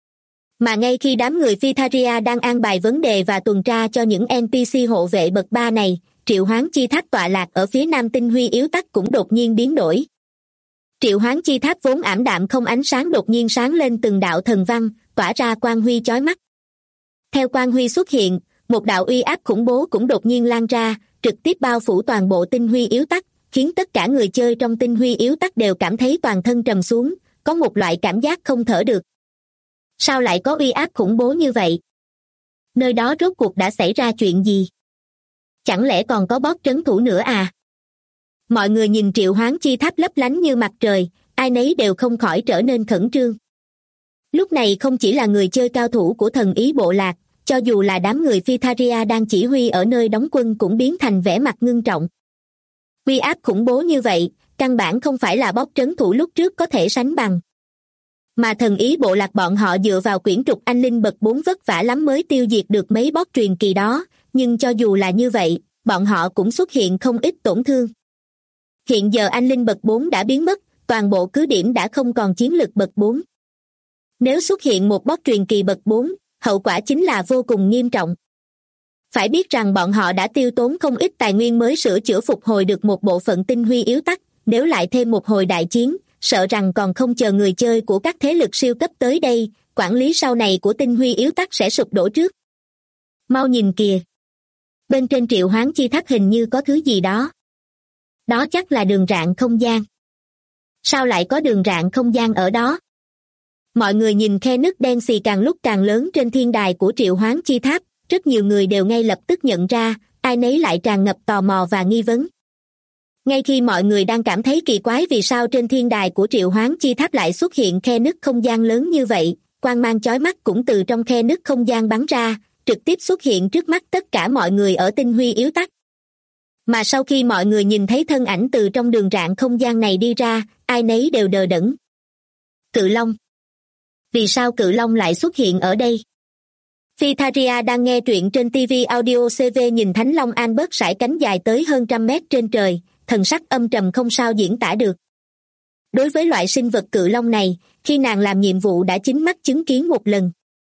Mà ngay khi đám người Phytharia đang an bài vấn đề và tuần tra cho những NPC hộ vệ bậc 3 này, triệu hoán chi tháp tọa lạc ở phía nam tinh huy yếu tắc cũng đột nhiên biến đổi. Triệu hoán chi tháp vốn ảm đạm không ánh sáng đột nhiên sáng lên từng đạo thần văn, tỏa ra quang huy chói mắt. Theo quang huy xuất hiện, một đạo uy áp khủng bố cũng đột nhiên lan ra, trực tiếp bao phủ toàn bộ tinh huy yếu tắc, khiến tất cả người chơi trong tinh huy yếu tắc đều cảm thấy toàn thân trầm xuống, có một loại cảm giác không thở được. Sao lại có uy áp khủng bố như vậy? Nơi đó rốt cuộc đã xảy ra chuyện gì? Chẳng lẽ còn có boss trấn thủ nữa à? Mọi người nhìn triệu hoán chi tháp lấp lánh như mặt trời, ai nấy đều không khỏi trở nên khẩn trương. Lúc này không chỉ là người chơi cao thủ của thần ý bộ lạc, cho dù là đám người Phytharia đang chỉ huy ở nơi đóng quân cũng biến thành vẻ mặt ngưng trọng. Uy áp khủng bố như vậy, căn bản không phải là boss trấn thủ lúc trước có thể sánh bằng. Mà thần ý bộ lạc bọn họ dựa vào quyển trục anh linh bậc 4 vất vả lắm mới tiêu diệt được mấy boss truyền kỳ đó, nhưng cho dù là như vậy, bọn họ cũng xuất hiện không ít tổn thương. Hiện giờ anh linh bậc 4 đã biến mất, toàn bộ cứ điểm đã không còn chiến lực bậc 4. Nếu xuất hiện một boss truyền kỳ bậc 4, hậu quả chính là vô cùng nghiêm trọng. Phải biết rằng bọn họ đã tiêu tốn không ít tài nguyên mới sửa chữa phục hồi được một bộ phận tinh huy yếu tắc, nếu lại thêm một hồi đại chiến, sợ rằng còn không chờ người chơi của các thế lực siêu cấp tới đây, quản lý sau này của tinh huy yếu tắc sẽ sụp đổ trước. Mau nhìn kìa! Bên trên triệu hoán chi tháp hình như có thứ gì đó. Đó chắc là đường rạn không gian. Sao lại có đường rạn không gian ở đó? Mọi người nhìn khe nứt đen xì càng lúc càng lớn trên thiên đài của Triệu Hoán Chi Tháp, rất nhiều người đều ngay lập tức nhận ra, ai nấy lại tràn ngập tò mò và nghi vấn. Ngay khi mọi người đang cảm thấy kỳ quái vì sao trên thiên đài của Triệu Hoán Chi Tháp lại xuất hiện khe nứt không gian lớn như vậy, quang mang chói mắt cũng từ trong khe nứt không gian bắn ra, trực tiếp xuất hiện trước mắt tất cả mọi người ở Tinh Huy Yếu Tắc. Mà sau khi mọi người nhìn thấy thân ảnh từ trong đường rạn không gian này đi ra, ai nấy đều đờ đẫn. Cự Long. Vì sao Cự Long lại xuất hiện ở đây? Phytharia đang nghe truyện trên TV Audio CV nhìn Thánh Long Albert sải cánh dài tới hơn 100 mét trên trời, thần sắc âm trầm không sao diễn tả được. Đối với loại sinh vật Cự Long này, khi nàng làm nhiệm vụ đã chính mắt chứng kiến một lần.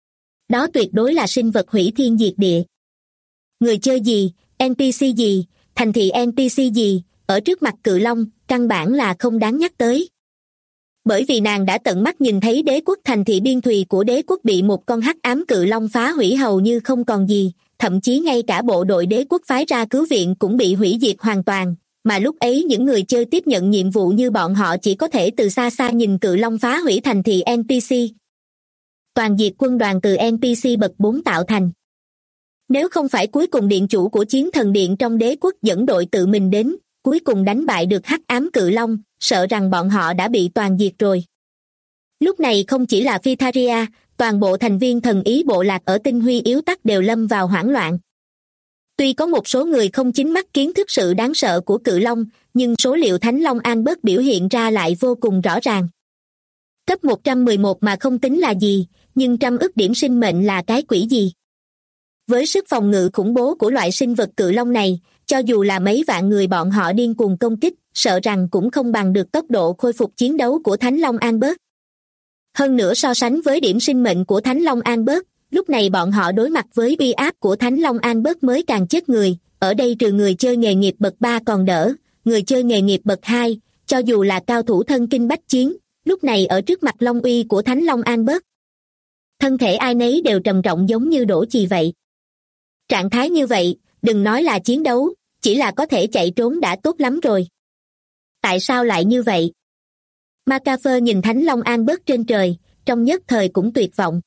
Đó tuyệt đối là sinh vật hủy thiên diệt địa. Người chơi gì, NPC gì, thành thị NPC gì, ở trước mặt Cự Long, căn bản là không đáng nhắc tới. Bởi vì nàng đã tận mắt nhìn thấy đế quốc thành thị biên thùy của đế quốc bị một con hắc ám Cự Long phá hủy hầu như không còn gì, thậm chí ngay cả bộ đội đế quốc phái ra cứu viện cũng bị hủy diệt hoàn toàn, mà lúc ấy những người chơi tiếp nhận nhiệm vụ như bọn họ chỉ có thể từ xa xa nhìn Cự Long phá hủy thành thị NPC. Toàn diệt quân đoàn từ NPC bậc 4 tạo thành. Nếu không phải cuối cùng điện chủ của Chiến Thần Điện trong đế quốc dẫn đội tự mình đến, cuối cùng đánh bại được hắc ám Cự Long, sợ rằng bọn họ đã bị toàn diệt rồi. Lúc này không chỉ là Phytharia, toàn bộ thành viên thần ý bộ lạc ở Tinh Huy Yếu Tắc đều lâm vào hoảng loạn. Tuy có một số người không chính mắt kiến thức sự đáng sợ của Cự Long, nhưng số liệu Thánh Long Albert biểu hiện ra lại vô cùng rõ ràng. Cấp 111 mà không tính là gì, nhưng 100 ức điểm sinh mệnh là cái quỷ gì? Với sức phòng ngự khủng bố của loại sinh vật Cự Long này, cho dù là mấy vạn người bọn họ điên cuồng công kích, sợ rằng cũng không bằng được tốc độ khôi phục chiến đấu của Thánh Long Albert. Hơn nữa so sánh với điểm sinh mệnh của Thánh Long Albert, lúc này bọn họ đối mặt với uy áp của Thánh Long Albert mới càng chết người, ở đây trừ người chơi nghề nghiệp bậc 3 còn đỡ, người chơi nghề nghiệp bậc 2, cho dù là cao thủ thân kinh bách chiến, lúc này ở trước mặt long uy của Thánh Long Albert. Thân thể ai nấy đều trầm trọng giống như đổ chì vậy. Trạng thái như vậy, đừng nói là chiến đấu, chỉ là có thể chạy trốn đã tốt lắm rồi. Tại sao lại như vậy? Macafer nhìn Thánh Long Albert trên trời, trong nhất thời cũng tuyệt vọng.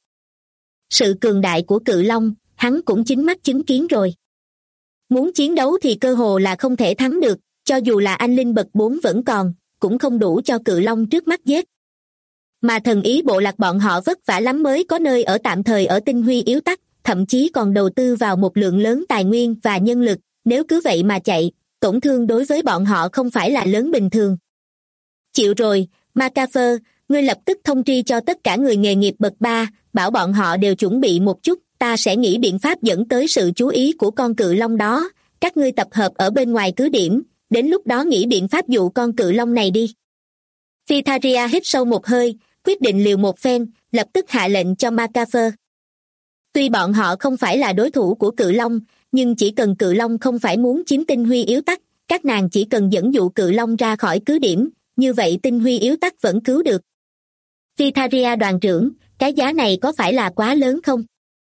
Sự cường đại của Cự Long, hắn cũng chính mắt chứng kiến rồi. Muốn chiến đấu thì cơ hồ là không thể thắng được, cho dù là anh linh bậc 4 vẫn còn, cũng không đủ cho Cự Long trước mắt giết. Mà thần ý bộ lạc bọn họ vất vả lắm mới có nơi ở tạm thời ở Tinh Huy Yếu Tắc, thậm chí còn đầu tư vào một lượng lớn tài nguyên và nhân lực, nếu cứ vậy mà chạy, tổn thương đối với bọn họ không phải là lớn bình thường. Chịu rồi, Macafer, ngươi lập tức thông tri cho tất cả người nghề nghiệp bậc 3, bảo bọn họ đều chuẩn bị một chút, ta sẽ nghĩ biện pháp dẫn tới sự chú ý của con Cự Long đó, các ngươi tập hợp ở bên ngoài cứ điểm, đến lúc đó nghĩ biện pháp dụ con Cự Long này đi. Phytharia hít sâu một hơi, quyết định liều một phen, lập tức hạ lệnh cho Macafer. Tuy bọn họ không phải là đối thủ của Cự Long, nhưng chỉ cần Cự Long không phải muốn chiếm Tinh Huy Yếu Tắc, các nàng chỉ cần dẫn dụ Cự Long ra khỏi cứ điểm, như vậy Tinh Huy Yếu Tắc vẫn cứu được. Phytharia đoàn trưởng, cái giá này có phải là quá lớn không?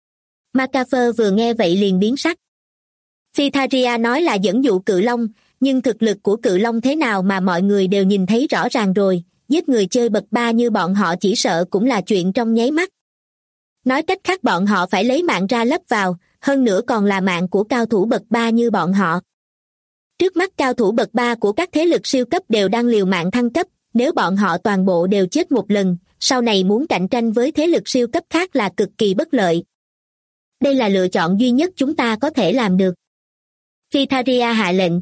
Macafer vừa nghe vậy liền biến sắc. Phytharia nói là dẫn dụ Cự Long, nhưng thực lực của Cự Long thế nào mà mọi người đều nhìn thấy rõ ràng rồi, giết người chơi bậc 3 như bọn họ chỉ sợ cũng là chuyện trong nháy mắt. Nói cách khác bọn họ phải lấy mạng ra lấp vào, hơn nữa còn là mạng của cao thủ bậc 3 như bọn họ. Trước mắt cao thủ bậc 3 của các thế lực siêu cấp đều đang liều mạng thăng cấp, nếu bọn họ toàn bộ đều chết một lần, sau này muốn cạnh tranh với thế lực siêu cấp khác là cực kỳ bất lợi. Đây là lựa chọn duy nhất chúng ta có thể làm được. Phytharia hạ lệnh.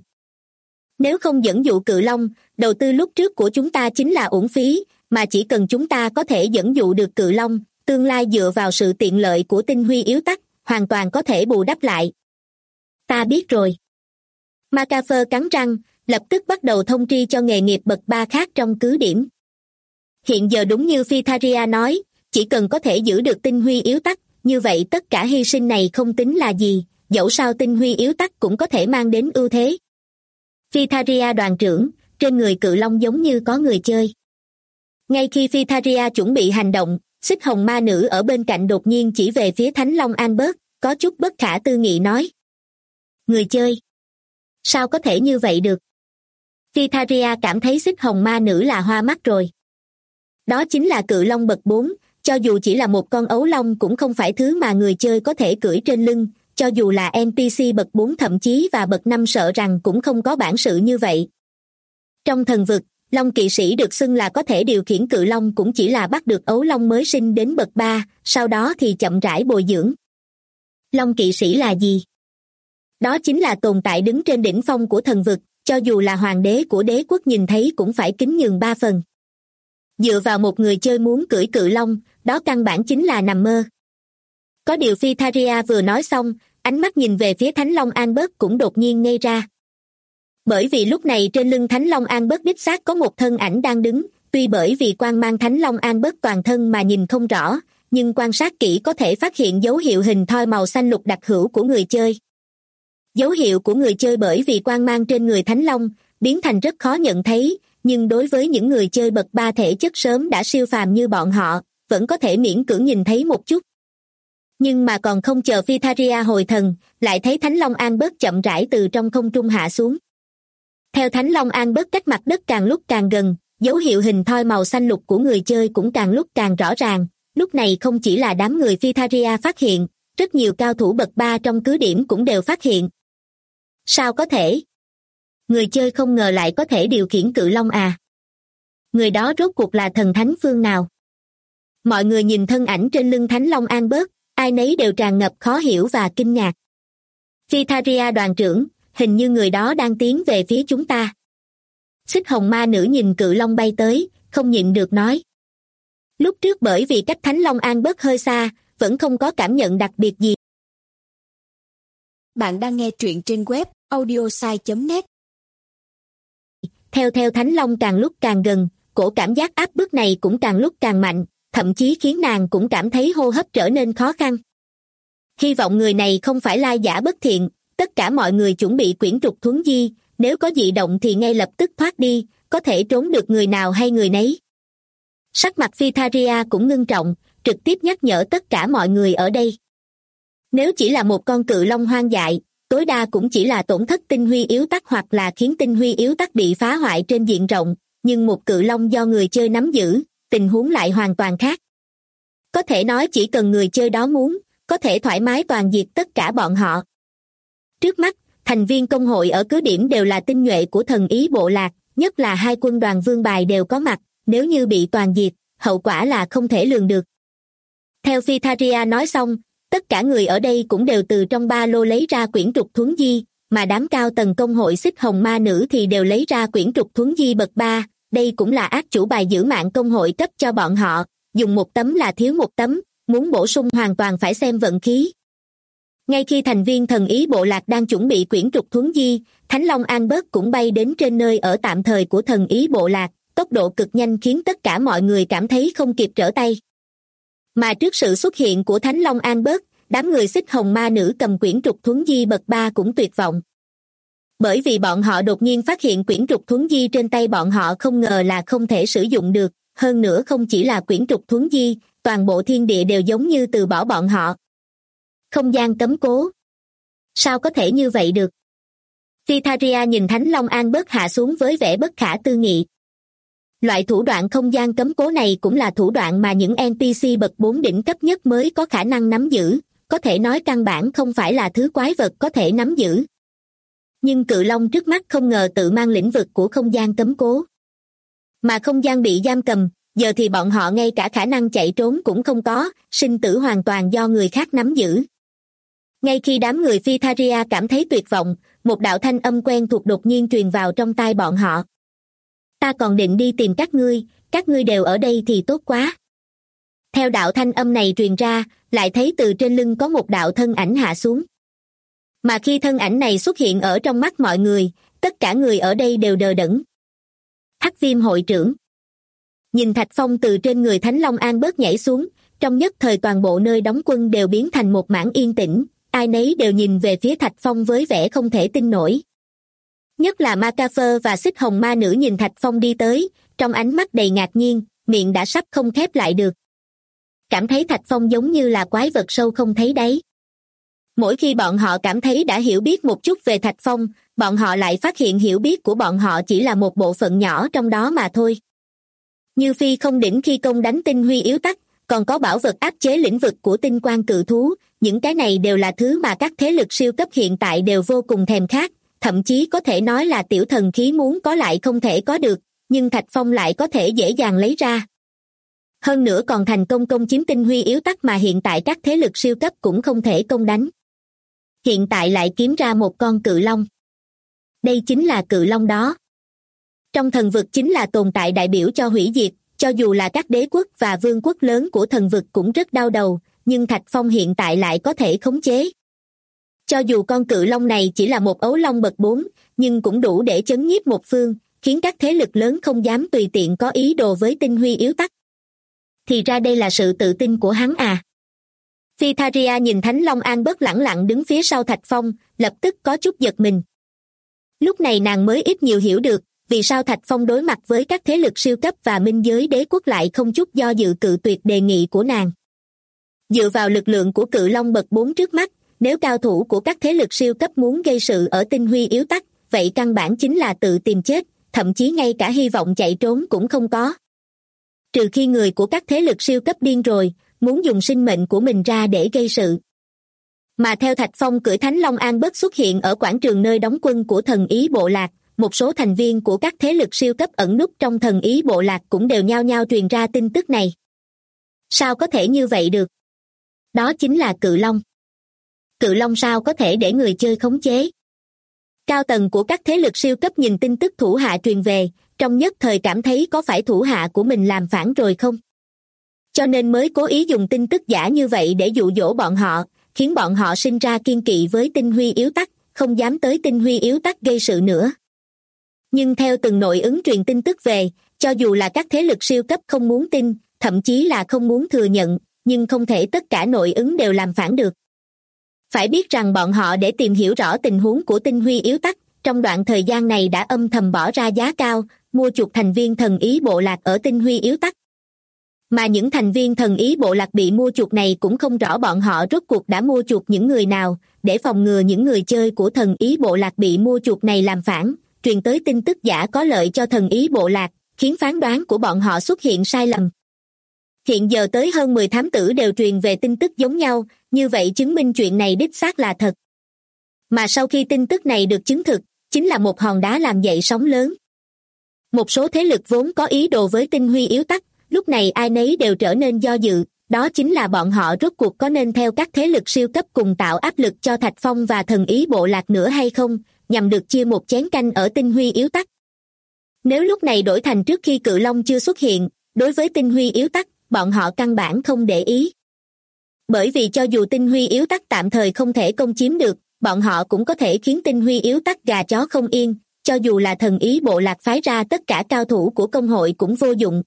Nếu không dẫn dụ Cự Long, đầu tư lúc trước của chúng ta chính là uổng phí, mà chỉ cần chúng ta có thể dẫn dụ được Cự Long, tương lai dựa vào sự tiện lợi của Tinh Huy Yếu Tắc, hoàn toàn có thể bù đắp lại. Ta biết rồi. Macafer cắn răng, lập tức bắt đầu thông tri cho nghề nghiệp bậc 3 khác trong cứ điểm. Hiện giờ đúng như Phytharia nói, chỉ cần có thể giữ được Tinh Huy Yếu Tắc, như vậy tất cả hy sinh này không tính là gì, dẫu sao Tinh Huy Yếu Tắc cũng có thể mang đến ưu thế. Phytharia đoàn trưởng, trên người Cự Long giống như có người chơi. Ngay khi Phytharia chuẩn bị hành động, Xích Hồng ma nữ ở bên cạnh đột nhiên chỉ về phía Thánh Long Albert, có chút bất khả tư nghị nói. Người chơi? Sao có thể như vậy được? Vitharia cảm thấy xích hồng ma nữ là hoa mắt rồi. Đó chính là cự long bậc 4, cho dù chỉ là một con ấu long cũng không phải thứ mà người chơi có thể cưỡi trên lưng, cho dù là NPC bậc 4 thậm chí và bậc 5 sợ rằng cũng không có bản sự như vậy. Trong thần vực, long kỵ sĩ được xưng là có thể điều khiển cự long cũng chỉ là bắt được ấu long mới sinh đến bậc 3, sau đó thì chậm rãi bồi dưỡng. Long kỵ sĩ là gì? Đó chính là tồn tại đứng trên đỉnh phong của thần vực, cho dù là hoàng đế của đế quốc nhìn thấy cũng phải kính nhường 3 phần. Dựa vào một người chơi muốn cưỡi cự long, đó căn bản chính là nằm mơ. Có điều Vitharia vừa nói xong, ánh mắt nhìn về phía Thánh Long Albert cũng đột nhiên ngây ra. Bởi vì lúc này trên lưng Thánh Long Albert đích xác có một thân ảnh đang đứng, tuy bởi vì quang mang Thánh Long Albert toàn thân mà nhìn không rõ, nhưng quan sát kỹ có thể phát hiện dấu hiệu hình thoi màu xanh lục đặc hữu của người chơi. Dấu hiệu của người chơi bởi vì quang mang trên người Thánh Long biến thành rất khó nhận thấy, nhưng đối với những người chơi bậc 3 thể chất sớm đã siêu phàm như bọn họ, vẫn có thể miễn cưỡng nhìn thấy một chút. Nhưng mà còn không chờ Vitharia hồi thần, lại thấy Thánh Long Albert chậm rãi từ trong không trung hạ xuống. Theo Thánh Long Albert cách mặt đất càng lúc càng gần, dấu hiệu hình thoi màu xanh lục của người chơi cũng càng lúc càng rõ ràng. Lúc này không chỉ là đám người Vitharia phát hiện, rất nhiều cao thủ bậc 3 trong cứ điểm cũng đều phát hiện. Sao có thể? Người chơi không ngờ lại có thể điều khiển cự long à? Người đó rốt cuộc là thần thánh phương nào? Mọi người nhìn thân ảnh trên lưng Thánh Long Albert, ai nấy đều tràn ngập khó hiểu và kinh ngạc. Vitharia đoàn trưởng, hình như người đó đang tiến về phía chúng ta. Xích hồng ma nữ nhìn cự long bay tới, không nhịn được nói. Lúc trước bởi vì cách Thánh Long Albert hơi xa, vẫn không có cảm nhận đặc biệt gì. Bạn đang nghe truyện trên web audiosai.net. Theo Thánh Long càng lúc càng gần, cổ cảm giác áp bức này cũng càng lúc càng mạnh, thậm chí khiến nàng cũng cảm thấy hô hấp trở nên khó khăn. Hy vọng người này không phải lai giả bất thiện, tất cả mọi người chuẩn bị quyển trục thuấn di, nếu có dị động thì ngay lập tức thoát đi, có thể trốn được người nào hay người nấy. Sắc mặt Vitharia cũng ngưng trọng, trực tiếp nhắc nhở tất cả mọi người ở đây. Nếu chỉ là một con cự long hoang dại, tối đa cũng chỉ là tổn thất tinh huy yếu tắc hoặc là khiến tinh huy yếu tắc bị phá hoại trên diện rộng, nhưng một cự long do người chơi nắm giữ, tình huống lại hoàn toàn khác. Có thể nói chỉ cần người chơi đó muốn, có thể thoải mái toàn diệt tất cả bọn họ. Trước mắt, thành viên công hội ở cứ điểm đều là tinh nhuệ của thần ý bộ lạc, nhất là 2 quân đoàn vương bài đều có mặt, nếu như bị toàn diệt, hậu quả là không thể lường được. Theo Vitharia nói xong, tất cả người ở đây cũng đều từ trong ba lô lấy ra quyển trục thuấn di, mà đám cao tầng công hội xích hồng ma nữ thì đều lấy ra quyển trục thuấn di bậc 3, đây cũng là ác chủ bài giữ mạng công hội cấp cho bọn họ, dùng một tấm là thiếu một tấm, muốn bổ sung hoàn toàn phải xem vận khí. Ngay khi thành viên thần ý bộ lạc đang chuẩn bị quyển trục thuấn di, Thánh Long Albert cũng bay đến trên nơi ở tạm thời của thần ý bộ lạc, tốc độ cực nhanh khiến tất cả mọi người cảm thấy không kịp trở tay. Mà trước sự xuất hiện của Thánh Long Albert, đám người xích hồng ma nữ cầm quyển trục thuấn di bậc 3 cũng tuyệt vọng. Bởi vì bọn họ đột nhiên phát hiện quyển trục thuấn di trên tay bọn họ không ngờ là không thể sử dụng được, hơn nữa không chỉ là quyển trục thuấn di, toàn bộ thiên địa đều giống như từ bỏ bọn họ. Không gian cấm cố. Sao có thể như vậy được? Vitharia nhìn Thánh Long Albert hạ xuống với vẻ bất khả tư nghị. Loại thủ đoạn không gian cấm cố này cũng là thủ đoạn mà những NPC bậc 4 đỉnh cấp nhất mới có khả năng nắm giữ, có thể nói căn bản không phải là thứ quái vật có thể nắm giữ. Nhưng cự long trước mắt không ngờ tự mang lĩnh vực của không gian cấm cố. Mà không gian bị giam cầm, giờ thì bọn họ ngay cả khả năng chạy trốn cũng không có, sinh tử hoàn toàn do người khác nắm giữ. Ngay khi đám người Vitharia cảm thấy tuyệt vọng, một đạo thanh âm quen thuộc đột nhiên truyền vào trong tai bọn họ. Ta còn định đi tìm các ngươi đều ở đây thì tốt quá. Theo đạo thanh âm này truyền ra, lại thấy từ trên lưng có một đạo thân ảnh hạ xuống. Mà khi thân ảnh này xuất hiện ở trong mắt mọi người, tất cả người ở đây đều đờ đẫn. Hắc Viêm hội trưởng. Nhìn Thạch Phong từ trên người Thánh Long Albert nhảy xuống, trong nhất thời toàn bộ nơi đóng quân đều biến thành một mảng yên tĩnh, ai nấy đều nhìn về phía Thạch Phong với vẻ không thể tin nổi. Nhất là Macafer và xích hồng ma nữ nhìn Thạch Phong đi tới, trong ánh mắt đầy ngạc nhiên, miệng đã sắp không khép lại được. Cảm thấy Thạch Phong giống như là quái vật sâu không thấy đáy. Mỗi khi bọn họ cảm thấy đã hiểu biết một chút về Thạch Phong, bọn họ lại phát hiện hiểu biết của bọn họ chỉ là một bộ phận nhỏ trong đó mà thôi. Như phi không đỉnh khi công đánh tinh huy yếu tắc, còn có bảo vật áp chế lĩnh vực của tinh quang cự thú, những cái này đều là thứ mà các thế lực siêu cấp hiện tại đều vô cùng thèm khát, thậm chí có thể nói là tiểu thần khí muốn có lại không thể có được, nhưng Thạch Phong lại có thể dễ dàng lấy ra. Hơn nữa còn thành công công chiếm tinh huy yếu tắc mà hiện tại các thế lực siêu cấp cũng không thể công đánh. Hiện tại lại kiếm ra một con cự long. Đây chính là cự long đó. Trong thần vực chính là tồn tại đại biểu cho hủy diệt, cho dù là các đế quốc và vương quốc lớn của thần vực cũng rất đau đầu, nhưng Thạch Phong hiện tại lại có thể khống chế. Cho dù con cự long này chỉ là một ấu long bậc 4, nhưng cũng đủ để chấn nhiếp một phương, khiến các thế lực lớn không dám tùy tiện có ý đồ với tinh huy yếu tắc. Thì ra đây là sự tự tin của hắn à. Phi Tharia nhìn Thánh Long An bớt lẳng lặng đứng phía sau Thạch Phong, lập tức có chút giật mình. Lúc này nàng mới ít nhiều hiểu được, vì sao Thạch Phong đối mặt với các thế lực siêu cấp và minh giới đế quốc lại không chút do dự cự tuyệt đề nghị của nàng. Dựa vào lực lượng của cự long bậc 4 trước mắt, nếu cao thủ của các thế lực siêu cấp muốn gây sự ở tinh huy yếu tắc, vậy căn bản chính là tự tìm chết, thậm chí ngay cả hy vọng chạy trốn cũng không có. Trừ khi người của các thế lực siêu cấp điên rồi, muốn dùng sinh mệnh của mình ra để gây sự. Mà theo Thạch Phong cưỡi Thánh Long An bất xuất hiện ở quảng trường nơi đóng quân của thần ý bộ lạc, một số thành viên của các thế lực siêu cấp ẩn núp trong thần ý bộ lạc cũng đều nhao nhao truyền ra tin tức này. Sao có thể như vậy được? Đó chính là cự long. Cự long sao có thể để người chơi khống chế? Cao tầng của các thế lực siêu cấp nhìn tin tức thủ hạ truyền về, trong nhất thời cảm thấy có phải thủ hạ của mình làm phản rồi không? Cho nên mới cố ý dùng tin tức giả như vậy để dụ dỗ bọn họ, khiến bọn họ sinh ra kiên kỵ với tinh huy yếu tắc, không dám tới tinh huy yếu tắc gây sự nữa. Nhưng theo từng nội ứng truyền tin tức về, cho dù là các thế lực siêu cấp không muốn tin, thậm chí là không muốn thừa nhận, nhưng không thể tất cả nội ứng đều làm phản được. Phải biết rằng bọn họ để tìm hiểu rõ tình huống của tinh huy yếu tắc, trong đoạn thời gian này đã âm thầm bỏ ra giá cao, mua chuộc thành viên thần ý bộ lạc ở tinh huy yếu tắc. Mà những thành viên thần ý bộ lạc bị mua chuộc này cũng không rõ bọn họ rốt cuộc đã mua chuộc những người nào, để phòng ngừa những người chơi của thần ý bộ lạc bị mua chuộc này làm phản, truyền tới tin tức giả có lợi cho thần ý bộ lạc, khiến phán đoán của bọn họ xuất hiện sai lầm. Hiện giờ tới hơn 10 thám tử đều truyền về tin tức giống nhau, như vậy chứng minh chuyện này đích xác là thật. Mà sau khi tin tức này được chứng thực, chính là một hòn đá làm dậy sóng lớn. Một số thế lực vốn có ý đồ với tinh huy yếu tắc, lúc này ai nấy đều trở nên do dự, đó chính là bọn họ rốt cuộc có nên theo các thế lực siêu cấp cùng tạo áp lực cho Thạch Phong và thần ý bộ lạc nữa hay không, nhằm được chia một chén canh ở tinh huy yếu tắc. Nếu lúc này đổi thành trước khi cự long chưa xuất hiện, đối với tinh huy yếu tắc, bọn họ căn bản không để ý. Bởi vì cho dù tinh huy yếu tắc tạm thời không thể công chiếm được, bọn họ cũng có thể khiến tinh huy yếu tắc gà chó không yên, cho dù là thần ý bộ lạc phái ra tất cả cao thủ của công hội cũng vô dụng.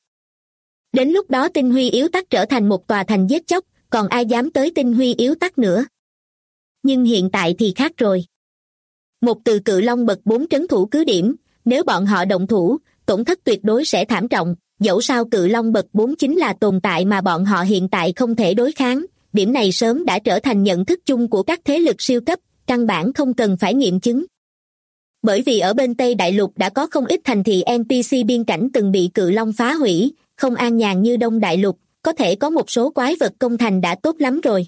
Đến lúc đó tinh huy yếu tắc trở thành một tòa thành giết chóc, còn ai dám tới tinh huy yếu tắc nữa. Nhưng hiện tại thì khác rồi. Một từ cự long bậc 4 trấn thủ cứ điểm, nếu bọn họ động thủ, tổn thất tuyệt đối sẽ thảm trọng, dẫu sao cự long bậc 4 chính là tồn tại mà bọn họ hiện tại không thể đối kháng, điểm này sớm đã trở thành nhận thức chung của các thế lực siêu cấp, căn bản không cần phải nghiệm chứng. Bởi vì ở bên Tây Đại Lục đã có không ít thành thị NPC biên cảnh từng bị cự long phá hủy, không an nhàn như Đông Đại Lục, có thể có một số quái vật công thành đã tốt lắm rồi.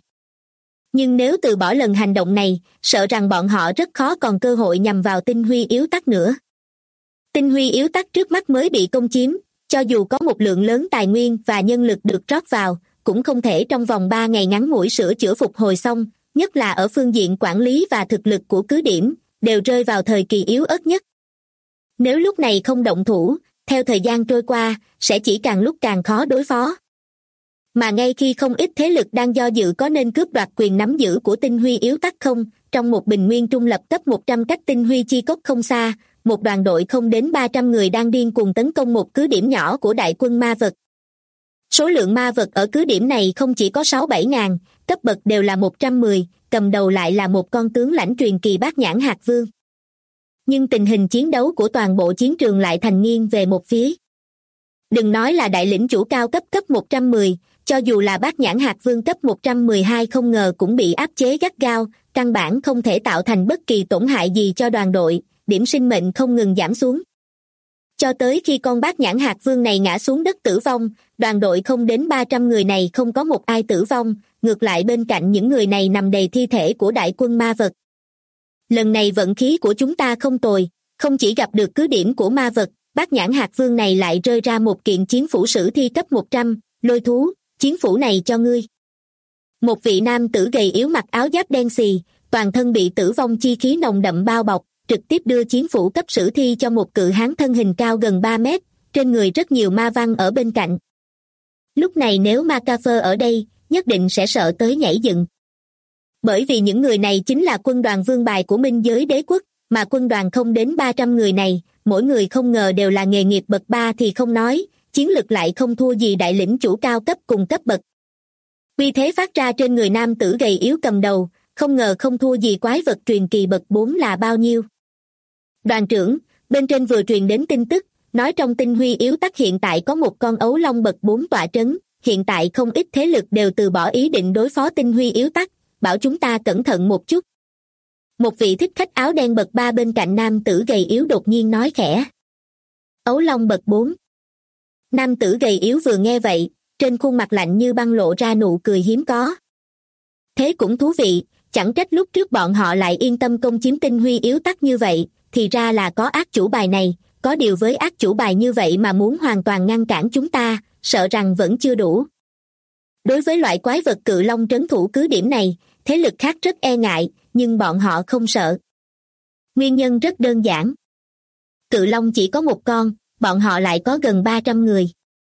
Nhưng nếu từ bỏ lần hành động này, sợ rằng bọn họ rất khó còn cơ hội nhằm vào tinh huy yếu tắc nữa. Tinh huy yếu tắc trước mắt mới bị công chiếm, cho dù có một lượng lớn tài nguyên và nhân lực được rót vào, cũng không thể trong vòng 3 ngày ngắn ngủi sửa chữa phục hồi xong, nhất là ở phương diện quản lý và thực lực của cứ điểm, đều rơi vào thời kỳ yếu ớt nhất. Nếu lúc này không động thủ, theo thời gian trôi qua, sẽ chỉ càng lúc càng khó đối phó. Mà ngay khi không ít thế lực đang do dự có nên cướp đoạt quyền nắm giữ của tinh huy yếu tắc không, trong một bình nguyên trung lập cấp 100 cách tinh huy chi cốc không xa, một đoàn đội không đến 300 người đang điên cuồng tấn công một cứ điểm nhỏ của đại quân ma vật. Số lượng ma vật ở cứ điểm này không chỉ có 6-7 ngàn, cấp bậc đều là 110, cầm đầu lại là một con tướng lãnh truyền kỳ Bát Nhãn Hạc Vương. Nhưng tình hình chiến đấu của toàn bộ chiến trường lại thành nghiêng về một phía. Đừng nói là đại lĩnh chủ cao cấp 110, cho dù là Bát Nhãn Hạc Vương cấp 112 không ngờ cũng bị áp chế gắt gao, căn bản không thể tạo thành bất kỳ tổn hại gì cho đoàn đội, điểm sinh mệnh không ngừng giảm xuống. Cho tới khi con bát nhãn hạt vương này ngã xuống đất tử vong, đoàn đội không đến 300 người này không có một ai tử vong, ngược lại bên cạnh những người này nằm đầy thi thể của đại quân ma vật. Lần này vận khí của chúng ta không tồi, không chỉ gặp được cứ điểm của ma vật, bát nhãn hạt vương này lại rơi ra một kiện chiến phủ sử thi cấp 100, Lôi thú, chiến phủ này cho ngươi. Một vị nam tử gầy yếu mặc áo giáp đen xì, toàn thân bị tử vong chi khí nồng đậm bao bọc, trực tiếp đưa chiến phủ cấp sử thi cho một cự hán thân hình cao gần 3 mét, trên người rất nhiều ma văn ở bên cạnh. Lúc này nếu Macafer ở đây, nhất định sẽ sợ tới nhảy dựng. Bởi vì những người này chính là quân đoàn vương bài của Minh Giới Đế Quốc, mà quân đoàn không đến 300 người này, mỗi người không ngờ đều là nghề nghiệp bậc 3 thì không nói, chiến lực lại không thua gì đại lĩnh chủ cao cấp cùng cấp bậc. Uy thế phát ra trên người nam tử gầy yếu cầm đầu, không ngờ không thua gì quái vật truyền kỳ bậc 4 là bao nhiêu. Đoàn trưởng, bên trên vừa truyền đến tin tức, nói trong tinh huy yếu tắc hiện tại có một con ấu long bậc 4 tọa trấn, hiện tại không ít thế lực đều từ bỏ ý định đối phó tinh huy yếu tắc, bảo chúng ta cẩn thận một chút. Một vị thích khách áo đen bậc 3 bên cạnh nam tử gầy yếu đột nhiên nói khẽ. Ấu long bậc 4. Nam tử gầy yếu vừa nghe vậy, trên khuôn mặt lạnh như băng lộ ra nụ cười hiếm có. Thế cũng thú vị, chẳng trách lúc trước bọn họ lại yên tâm công chiếm tinh huy yếu tắc như vậy, thì ra là có ác chủ bài này, có điều với ác chủ bài như vậy mà muốn hoàn toàn ngăn cản chúng ta, sợ rằng vẫn chưa đủ. Đối với loại quái vật cự long trấn thủ cứ điểm này, thế lực khác rất e ngại, nhưng bọn họ không sợ. Nguyên nhân rất đơn giản. Cự long chỉ có một con, bọn họ lại có gần 300 người.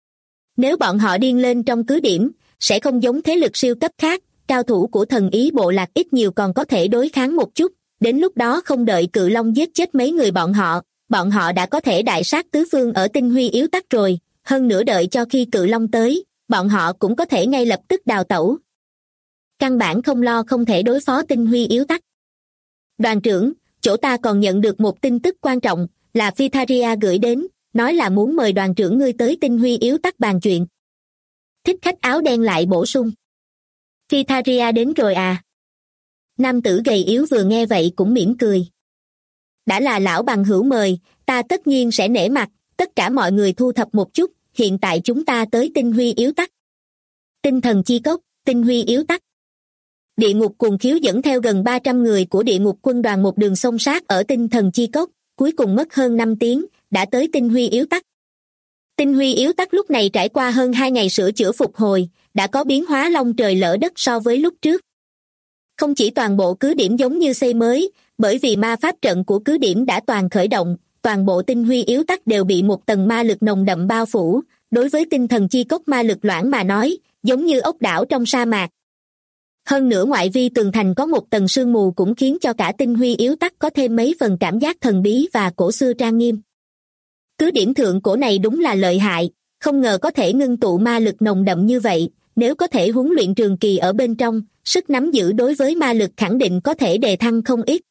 Nếu bọn họ điên lên trong cứ điểm, sẽ không giống thế lực siêu cấp khác, cao thủ của thần ý bộ lạc ít nhiều còn có thể đối kháng một chút, đến lúc đó không đợi cự long giết chết mấy người bọn họ đã có thể đại sát tứ phương ở tinh huy yếu tắc rồi, hơn nữa đợi cho khi cự long tới, bọn họ cũng có thể ngay lập tức đào tẩu. Căn bản không lo không thể đối phó tinh huy yếu tắc. Đoàn trưởng, chỗ ta còn nhận được một tin tức quan trọng, là Phytharia gửi đến, nói là muốn mời đoàn trưởng ngươi tới tinh huy yếu tắc bàn chuyện. Thích khách áo đen lại bổ sung. Phytharia đến rồi à? Nam tử gầy yếu vừa nghe vậy cũng mỉm cười. Đã là lão bằng hữu mời, ta tất nhiên sẽ nể mặt, tất cả mọi người thu thập một chút, hiện tại chúng ta tới tinh huy yếu tắc. Tinh thần chi cốc, tinh huy yếu tắc. Địa ngục cuồng khiếu dẫn theo gần 300 người của địa ngục quân đoàn một đường xông sát ở tinh thần chi cốc, cuối cùng mất hơn 5 tiếng, đã tới tinh huy yếu tắc. Tinh huy yếu tắc lúc này trải qua hơn 2 ngày sửa chữa phục hồi, đã có biến hóa long trời lỡ đất so với lúc trước. Không chỉ toàn bộ cứ điểm giống như xây mới, bởi vì ma pháp trận của cứ điểm đã toàn khởi động, toàn bộ tinh huy yếu tắc đều bị một tầng ma lực nồng đậm bao phủ, đối với tinh thần chi cốc ma lực loãng mà nói, giống như ốc đảo trong sa mạc. Hơn nữa ngoại vi tường thành có một tầng sương mù cũng khiến cho cả tinh huy yếu tắc có thêm mấy phần cảm giác thần bí và cổ xưa trang nghiêm. Cứ điểm thượng cổ này đúng là lợi hại, không ngờ có thể ngưng tụ ma lực nồng đậm như vậy, nếu có thể huấn luyện trường kỳ ở bên trong, sức nắm giữ đối với ma lực khẳng định có thể đề thăng không ít.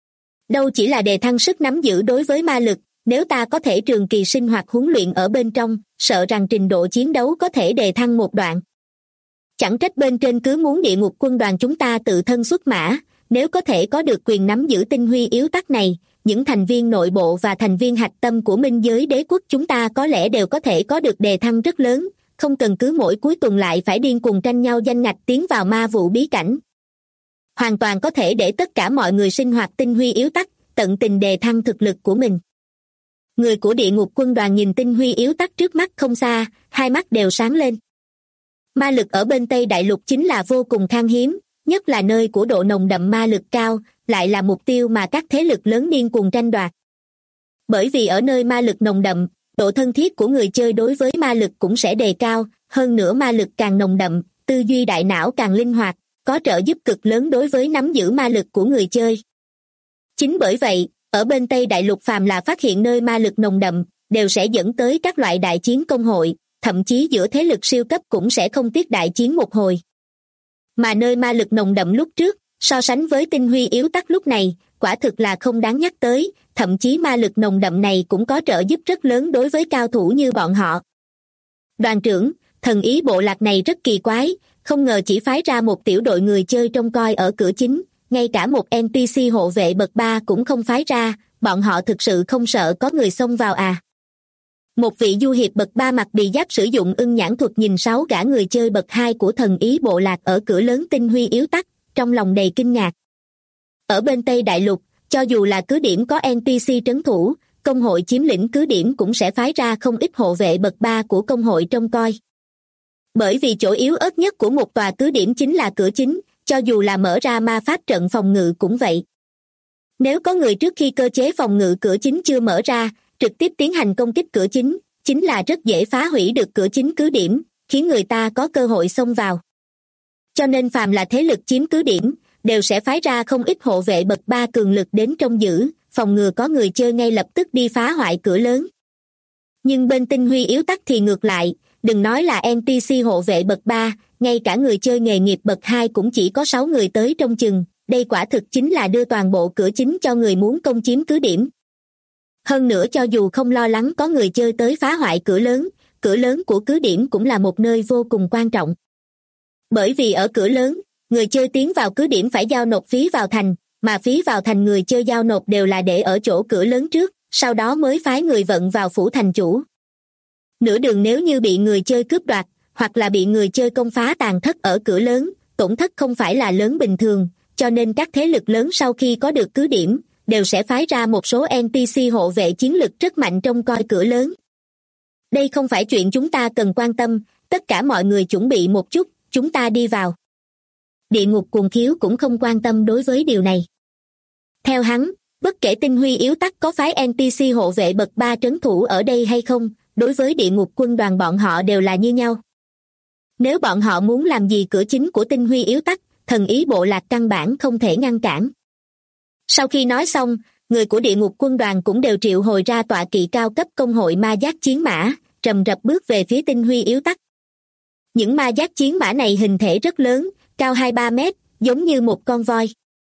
Đâu chỉ là đề thăng sức nắm giữ đối với ma lực, nếu ta có thể trường kỳ sinh hoạt huấn luyện ở bên trong, sợ rằng trình độ chiến đấu có thể đề thăng một đoạn. Chẳng trách bên trên cứ muốn địa ngục quân đoàn chúng ta tự thân xuất mã, nếu có thể có được quyền nắm giữ tinh huy yếu tắc này, những thành viên nội bộ và thành viên hạch tâm của Minh Giới Đế Quốc chúng ta có lẽ đều có thể có được đề thăng rất lớn, không cần cứ mỗi cuối tuần lại phải điên cuồng tranh nhau danh ngạch tiến vào ma vụ bí cảnh. Hoàn toàn có thể để tất cả mọi người sinh hoạt tinh huy yếu tắc, tận tình đề thăng thực lực của mình. Người của địa ngục quân đoàn nhìn tinh huy yếu tắc trước mắt không xa, hai mắt đều sáng lên. Ma lực ở bên Tây Đại Lục chính là vô cùng khan hiếm, nhất là nơi của độ nồng đậm ma lực cao, lại là mục tiêu mà các thế lực lớn điên cuồng tranh đoạt. Bởi vì ở nơi ma lực nồng đậm, độ thân thiết của người chơi đối với ma lực cũng sẽ đề cao, hơn nữa ma lực càng nồng đậm, tư duy đại não càng linh hoạt, có trợ giúp cực lớn đối với nắm giữ ma lực của người chơi. Chính bởi vậy, ở bên Tây Đại Lục phàm là phát hiện nơi ma lực nồng đậm, đều sẽ dẫn tới các loại đại chiến công hội, thậm chí giữa thế lực siêu cấp cũng sẽ không tiếc đại chiến một hồi. Mà nơi ma lực nồng đậm lúc trước, so sánh với tinh huy yếu tắc lúc này, quả thực là không đáng nhắc tới, thậm chí ma lực nồng đậm này cũng có trợ giúp rất lớn đối với cao thủ như bọn họ. Đoàn trưởng, thần ý bộ lạc này rất kỳ quái, không ngờ chỉ phái ra một tiểu đội người chơi trông coi ở cửa chính, ngay cả một NPC hộ vệ bậc 3 cũng không phái ra, bọn họ thực sự không sợ có người xông vào à? Một vị du hiệp bậc 3 mặc bì giáp sử dụng ưng nhãn thuật nhìn 6 gã người chơi bậc 2 của thần ý bộ lạc ở cửa lớn tinh huy yếu tắt, trong lòng đầy kinh ngạc. Ở bên Tây Đại Lục, cho dù là cứ điểm có NPC trấn thủ, công hội chiếm lĩnh cứ điểm cũng sẽ phái ra không ít hộ vệ bậc 3 của công hội trông coi. Bởi vì chỗ yếu ớt nhất của một tòa cứ điểm chính là cửa chính, cho dù là mở ra ma pháp trận phòng ngự cũng vậy. Nếu có người trước khi cơ chế phòng ngự cửa chính chưa mở ra, trực tiếp tiến hành công kích cửa chính, chính là rất dễ phá hủy được cửa chính cứ điểm, khiến người ta có cơ hội xông vào. Cho nên phàm là thế lực chiếm cứ điểm, đều sẽ phái ra không ít hộ vệ bậc 3 cường lực đến trông giữ, phòng ngừa có người chơi ngay lập tức đi phá hoại cửa lớn. Nhưng bên tinh huy yếu tắc thì ngược lại, đừng nói là NPC hộ vệ bậc 3, ngay cả người chơi nghề nghiệp bậc 2 cũng chỉ có 6 người tới trông chừng, đây quả thực chính là đưa toàn bộ cửa chính cho người muốn công chiếm cứ điểm. Hơn nữa cho dù không lo lắng có người chơi tới phá hoại cửa lớn của cứ điểm cũng là một nơi vô cùng quan trọng. Bởi vì ở cửa lớn, người chơi tiến vào cứ điểm phải giao nộp phí vào thành, mà phí vào thành người chơi giao nộp đều là để ở chỗ cửa lớn trước, sau đó mới phái người vận vào phủ thành chủ. Nửa đường nếu như bị người chơi cướp đoạt, hoặc là bị người chơi công phá tàn thất ở cửa lớn, tổn thất không phải là lớn bình thường, cho nên các thế lực lớn sau khi có được cứ điểm, đều sẽ phái ra một số NPC hộ vệ chiến lực rất mạnh trông coi cửa lớn. Đây không phải chuyện chúng ta cần quan tâm, tất cả mọi người chuẩn bị một chút, chúng ta đi vào. Địa ngục cuồng khiếu cũng không quan tâm đối với điều này. Theo hắn, bất kể tinh huy yếu tắc có phái NPC hộ vệ bậc 3 trấn thủ ở đây hay không, đối với địa ngục quân đoàn bọn họ đều là như nhau. Nếu bọn họ muốn làm gì cửa chính của tinh huy yếu tắc, thần ý bộ lạc căn bản không thể ngăn cản. Sau khi nói xong, người của địa ngục quân đoàn cũng đều triệu hồi ra tọa kỵ cao cấp công hội ma giác chiến mã, rầm rập bước về phía tinh huy yếu tắc. Những ma giác chiến mã này hình thể rất lớn, cao 2-3 mét, giống như một con voi.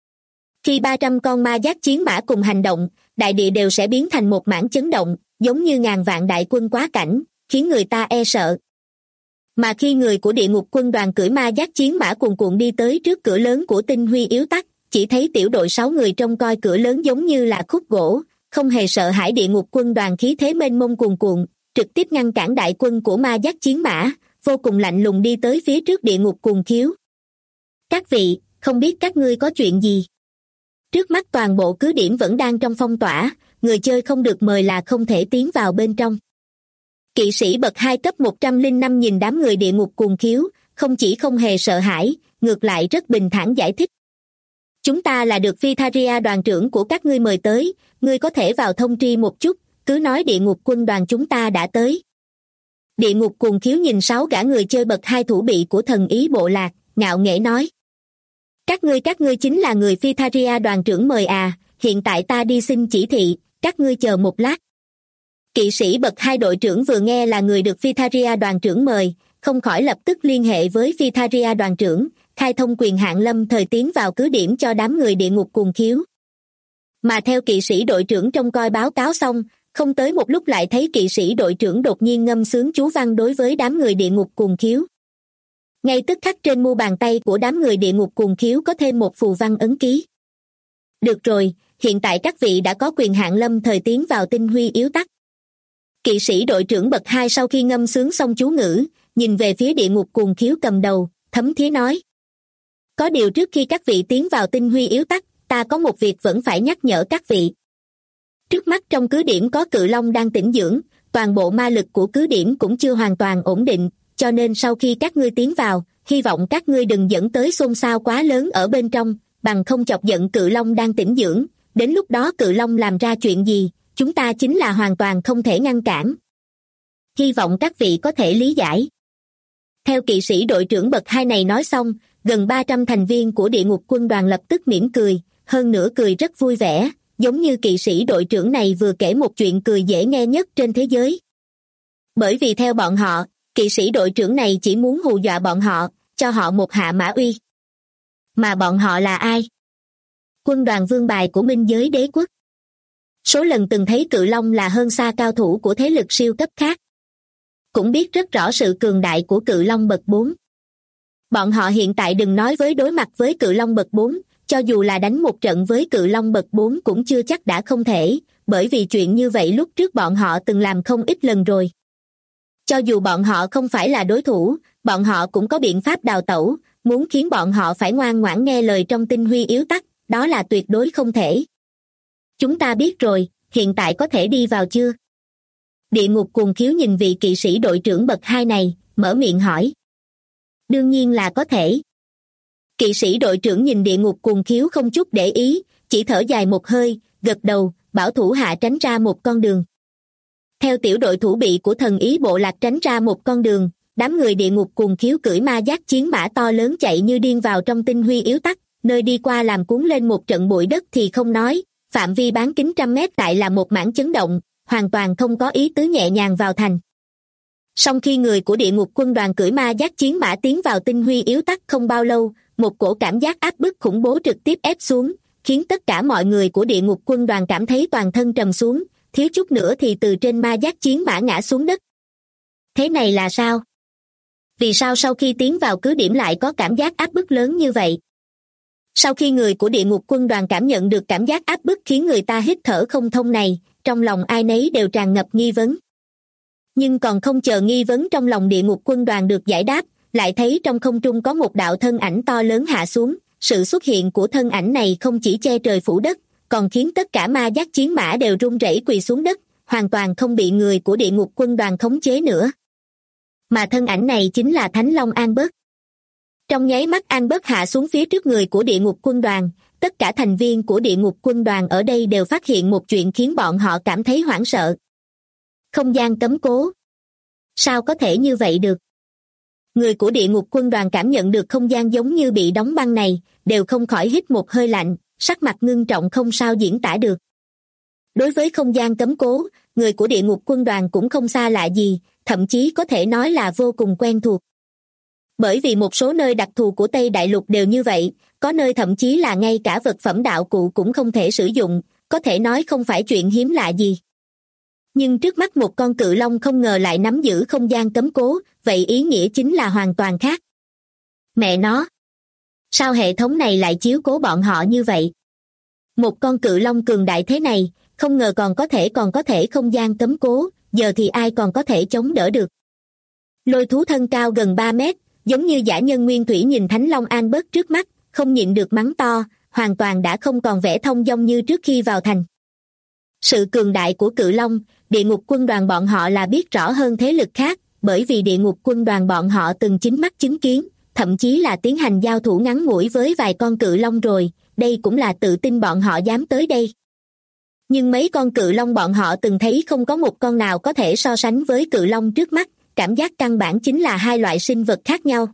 Khi 300 con ma giác chiến mã cùng hành động, đại địa đều sẽ biến thành một mảng chấn động, giống như ngàn vạn đại quân quá cảnh, khiến người ta e sợ. Mà khi người của địa ngục quân đoàn cưỡi ma giác chiến mã cuồn cuộn đi tới trước cửa lớn của tinh huy yếu tắc, chỉ thấy tiểu đội 6 người trông coi cửa lớn giống như là khúc gỗ, không hề sợ hãi địa ngục quân đoàn khí thế mênh mông cuồn cuộn, trực tiếp ngăn cản đại quân của ma giác chiến mã, vô cùng lạnh lùng đi tới phía trước địa ngục cuồng khiếu. Các vị, không biết các ngươi có chuyện gì? Trước mắt toàn bộ cứ điểm vẫn đang trong phong tỏa, người chơi không được mời là không thể tiến vào bên trong. Kỵ sĩ bậc 2 cấp 105 nhìn đám người địa ngục cuồng khiếu, không chỉ không hề sợ hãi, ngược lại rất bình thản giải thích. Chúng ta là được Vitharia đoàn trưởng của các ngươi mời tới, ngươi có thể vào thông tri một chút, cứ nói địa ngục quân đoàn chúng ta đã tới. Địa ngục cuồng khiếu nhìn 6 gã người chơi bậc 2 thủ bị của thần ý bộ lạc, ngạo nghễ nói. Các ngươi chính là người Vitharia đoàn trưởng mời à, hiện tại ta đi xin chỉ thị, các ngươi chờ một lát. Kỵ sĩ bậc 2 đội trưởng vừa nghe là người được Vitharia đoàn trưởng mời, không khỏi lập tức liên hệ với Vitharia đoàn trưởng, khai thông quyền hạn lâm thời tiến vào cứ điểm cho đám người địa ngục cuồng khiếu. Mà theo kỵ sĩ đội trưởng trông coi báo cáo xong, không tới một lúc lại thấy kỵ sĩ đội trưởng đột nhiên ngâm sướng chú văn đối với đám người địa ngục cuồng khiếu. Ngay tức khắc trên mu bàn tay của đám người địa ngục cuồng khiếu có thêm một phù văn ấn ký. Được rồi, hiện tại các vị đã có quyền hạn lâm thời tiến vào tinh huy yếu tắc. Kỵ sĩ đội trưởng bậc 2 sau khi ngâm sướng xong chú ngữ, nhìn về phía địa ngục cuồng khiếu cầm đầu, thấm thía nói. Có điều trước khi các vị tiến vào tinh huy yếu tắc, ta có một việc vẫn phải nhắc nhở các vị. Trước mắt trong cứ điểm có cự long đang tĩnh dưỡng, toàn bộ ma lực của cứ điểm cũng chưa hoàn toàn ổn định, cho nên sau khi các ngươi tiến vào, hy vọng các ngươi đừng dẫn tới xôn xao quá lớn ở bên trong, bằng không chọc giận cự long đang tĩnh dưỡng, đến lúc đó cự long làm ra chuyện gì, chúng ta chính là hoàn toàn không thể ngăn cản. Hy vọng các vị có thể lý giải. Theo kỵ sĩ đội trưởng bậc 2 này nói xong, gần 300 thành viên của địa ngục quân đoàn lập tức mỉm cười, hơn nữa cười rất vui vẻ, giống như kỵ sĩ đội trưởng này vừa kể một chuyện cười dễ nghe nhất trên thế giới. Bởi vì theo bọn họ, kỵ sĩ đội trưởng này chỉ muốn hù dọa bọn họ, cho họ một hạ mã uy. Mà bọn họ là ai? Quân đoàn vương bài của minh giới đế quốc. Số lần từng thấy cự long là hơn xa cao thủ của thế lực siêu cấp khác. Cũng biết rất rõ sự cường đại của cự long bậc 4. Bọn họ hiện tại đừng nói với đối mặt với cự long bậc 4, cho dù là đánh một trận với cự long bậc 4 cũng chưa chắc đã không thể, bởi vì chuyện như vậy lúc trước bọn họ từng làm không ít lần rồi. Cho dù bọn họ không phải là đối thủ, bọn họ cũng có biện pháp đào tẩu, muốn khiến bọn họ phải ngoan ngoãn nghe lời trong tinh huy yếu tắc, đó là tuyệt đối không thể. Chúng ta biết rồi, hiện tại có thể đi vào chưa? Địa ngục cuồng khiếu nhìn vị kỵ sĩ đội trưởng bậc 2 này, mở miệng hỏi. Đương nhiên là có thể. Kỵ sĩ đội trưởng nhìn địa ngục cuồng khiếu không chút để ý, chỉ thở dài một hơi, gật đầu, bảo thủ hạ tránh ra một con đường. Theo tiểu đội thủ bị của thần ý bộ lạc tránh ra một con đường, đám người địa ngục cuồng khiếu cưỡi ma giác chiến mã to lớn chạy như điên vào trong tinh huy yếu tắc, nơi đi qua làm cuốn lên một trận bụi đất thì không nói, phạm vi bán kính 100 mét tại là một mảng chấn động, hoàn toàn không có ý tứ nhẹ nhàng vào thành. Song khi người của địa ngục quân đoàn cưỡi ma giác chiến mã tiến vào tinh huy yếu tắc không bao lâu, một cổ cảm giác áp bức khủng bố trực tiếp ép xuống, khiến tất cả mọi người của địa ngục quân đoàn cảm thấy toàn thân trầm xuống, thiếu chút nữa thì từ trên ma giác chiến mã ngã xuống đất. Thế này là sao? Vì sao sau khi tiến vào cứ điểm lại có cảm giác áp bức lớn như vậy? Sau khi người của địa ngục quân đoàn cảm nhận được cảm giác áp bức khiến người ta hít thở không thông này, trong lòng ai nấy đều tràn ngập nghi vấn. Nhưng còn không chờ nghi vấn trong lòng địa ngục quân đoàn được giải đáp, lại thấy trong không trung có một đạo thân ảnh to lớn hạ xuống. Sự xuất hiện của thân ảnh này không chỉ che trời phủ đất, còn khiến tất cả ma giác chiến mã đều run rẩy quỳ xuống đất, hoàn toàn không bị người của địa ngục quân đoàn khống chế nữa. Mà thân ảnh này chính là Thánh Long Albert. Trong nháy mắt Albert hạ xuống phía trước người của địa ngục quân đoàn, tất cả thành viên của địa ngục quân đoàn ở đây đều phát hiện một chuyện khiến bọn họ cảm thấy hoảng sợ. Không gian cấm cố. Sao có thể như vậy được? Người của địa ngục quân đoàn cảm nhận được không gian giống như bị đóng băng này, đều không khỏi hít một hơi lạnh, sắc mặt ngưng trọng không sao diễn tả được. Đối với không gian cấm cố, người của địa ngục quân đoàn cũng không xa lạ gì, thậm chí có thể nói là vô cùng quen thuộc. Bởi vì một số nơi đặc thù của Tây Đại Lục đều như vậy, có nơi thậm chí là ngay cả vật phẩm đạo cụ cũng không thể sử dụng, có thể nói không phải chuyện hiếm lạ gì. Nhưng trước mắt một con cự long không ngờ lại nắm giữ không gian cấm cố, vậy ý nghĩa chính là hoàn toàn khác. Mẹ nó! Sao hệ thống này lại chiếu cố bọn họ như vậy? Một con cự long cường đại thế này, không ngờ còn có thể không gian cấm cố, giờ thì ai còn có thể chống đỡ được. Lôi thú thân cao gần 3 mét, giống như dã nhân nguyên thủy nhìn Thánh Long Albert trước mắt, không nhịn được mắng to, hoàn toàn đã không còn vẻ thông dong như trước khi vào thành. Sự cường đại của cự long, địa ngục quân đoàn bọn họ là biết rõ hơn thế lực khác, bởi vì địa ngục quân đoàn bọn họ từng chính mắt chứng kiến, thậm chí là tiến hành giao thủ ngắn ngủi với vài con cự long rồi, đây cũng là tự tin bọn họ dám tới đây. Nhưng mấy con cự long bọn họ từng thấy không có một con nào có thể so sánh với cự long trước mắt, cảm giác căn bản chính là hai loại sinh vật khác nhau.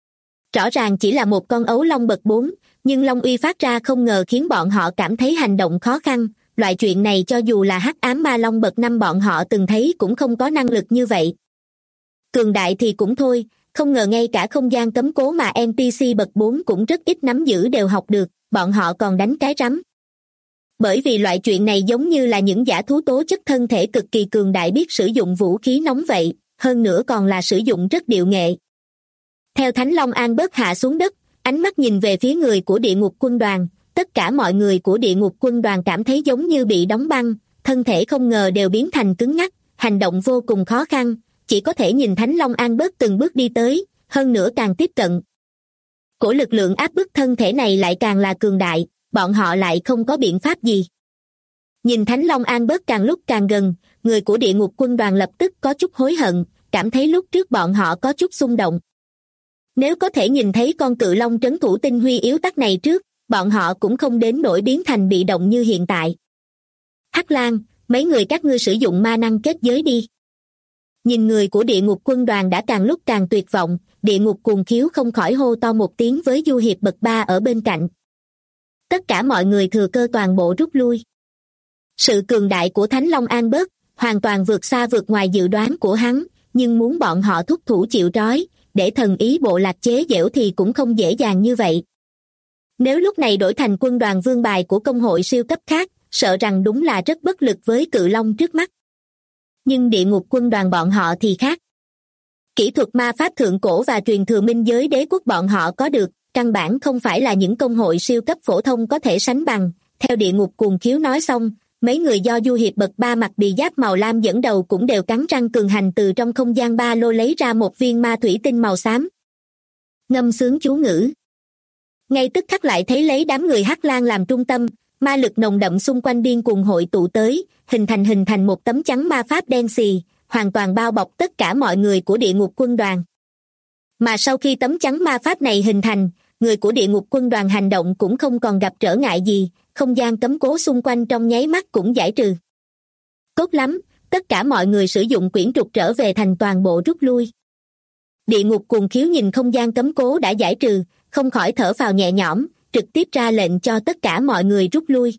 Rõ ràng chỉ là một con ấu long bậc 4, nhưng long uy phát ra không ngờ khiến bọn họ cảm thấy hành động khó khăn, loại chuyện này cho dù là hắc ám ma long bậc 5 bọn họ từng thấy cũng không có năng lực như vậy. Cường đại thì cũng thôi, không ngờ ngay cả không gian cấm cố mà NPC bậc 4 cũng rất ít nắm giữ đều học được, bọn họ còn đánh cái rắm. Bởi vì loại chuyện này giống như là những dã thú tố chất thân thể cực kỳ cường đại biết sử dụng vũ khí nóng vậy, hơn nữa còn là sử dụng rất điệu nghệ. Theo Thánh Long Albert hạ xuống đất, ánh mắt nhìn về phía người của địa ngục quân đoàn, tất cả mọi người của địa ngục quân đoàn cảm thấy giống như bị đóng băng, thân thể không ngờ đều biến thành cứng ngắc, hành động vô cùng khó khăn, chỉ có thể nhìn Thánh Long Albert từng bước đi tới, hơn nữa càng tiếp cận. Cổ lực lượng áp bức thân thể này lại càng là cường đại, bọn họ lại không có biện pháp gì. Nhìn Thánh Long Albert càng lúc càng gần, người của địa ngục quân đoàn lập tức có chút hối hận, cảm thấy lúc trước bọn họ có chút xung động. Nếu có thể nhìn thấy con cự long trấn thủ tinh huy yếu tắc này trước, bọn họ cũng không đến nỗi biến thành bị động như hiện tại. Hắc Lang, mấy người các ngươi sử dụng ma năng kết giới đi. Nhìn người của địa ngục quân đoàn đã càng lúc càng tuyệt vọng, địa ngục cuồng khiếu không khỏi hô to một tiếng với du hiệp bậc 3 ở bên cạnh. Tất cả mọi người thừa cơ toàn bộ rút lui. Sự cường đại của Thánh Long Albert hoàn toàn vượt ngoài dự đoán của hắn, nhưng muốn bọn họ thúc thủ chịu trói, để thần ý bộ lạc chế giễu thì cũng không dễ dàng như vậy. Nếu lúc này đổi thành quân đoàn vương bài của công hội siêu cấp khác, sợ rằng đúng là rất bất lực với cự long trước mắt. Nhưng địa ngục quân đoàn bọn họ thì khác. Kỹ thuật ma pháp thượng cổ và truyền thừa minh giới đế quốc bọn họ có được, căn bản không phải là những công hội siêu cấp phổ thông có thể sánh bằng. Theo địa ngục cuồng khiếu nói xong, mấy người do du hiệp bậc 3 mặc bì giáp màu lam dẫn đầu cũng đều cắn răng cường hành từ trong không gian ba lô lấy ra một viên ma thủy tinh màu xám. Ngâm sướng chú ngữ. Ngay tức khắc lại thấy lấy đám người Hắc Lang làm trung tâm, ma lực nồng đậm xung quanh điên cuồng hội tụ tới, hình thành một tấm chắn ma pháp đen xì, hoàn toàn bao bọc tất cả mọi người của địa ngục quân đoàn. Mà sau khi tấm chắn ma pháp này hình thành, người của địa ngục quân đoàn hành động cũng không còn gặp trở ngại gì, không gian cấm cố xung quanh trong nháy mắt cũng giải trừ. Tốt lắm, tất cả mọi người sử dụng quyển trục trở về thành toàn bộ rút lui. Địa ngục cuồng khiếu nhìn không gian cấm cố đã giải trừ, không khỏi thở phào nhẹ nhõm, trực tiếp ra lệnh cho tất cả mọi người rút lui.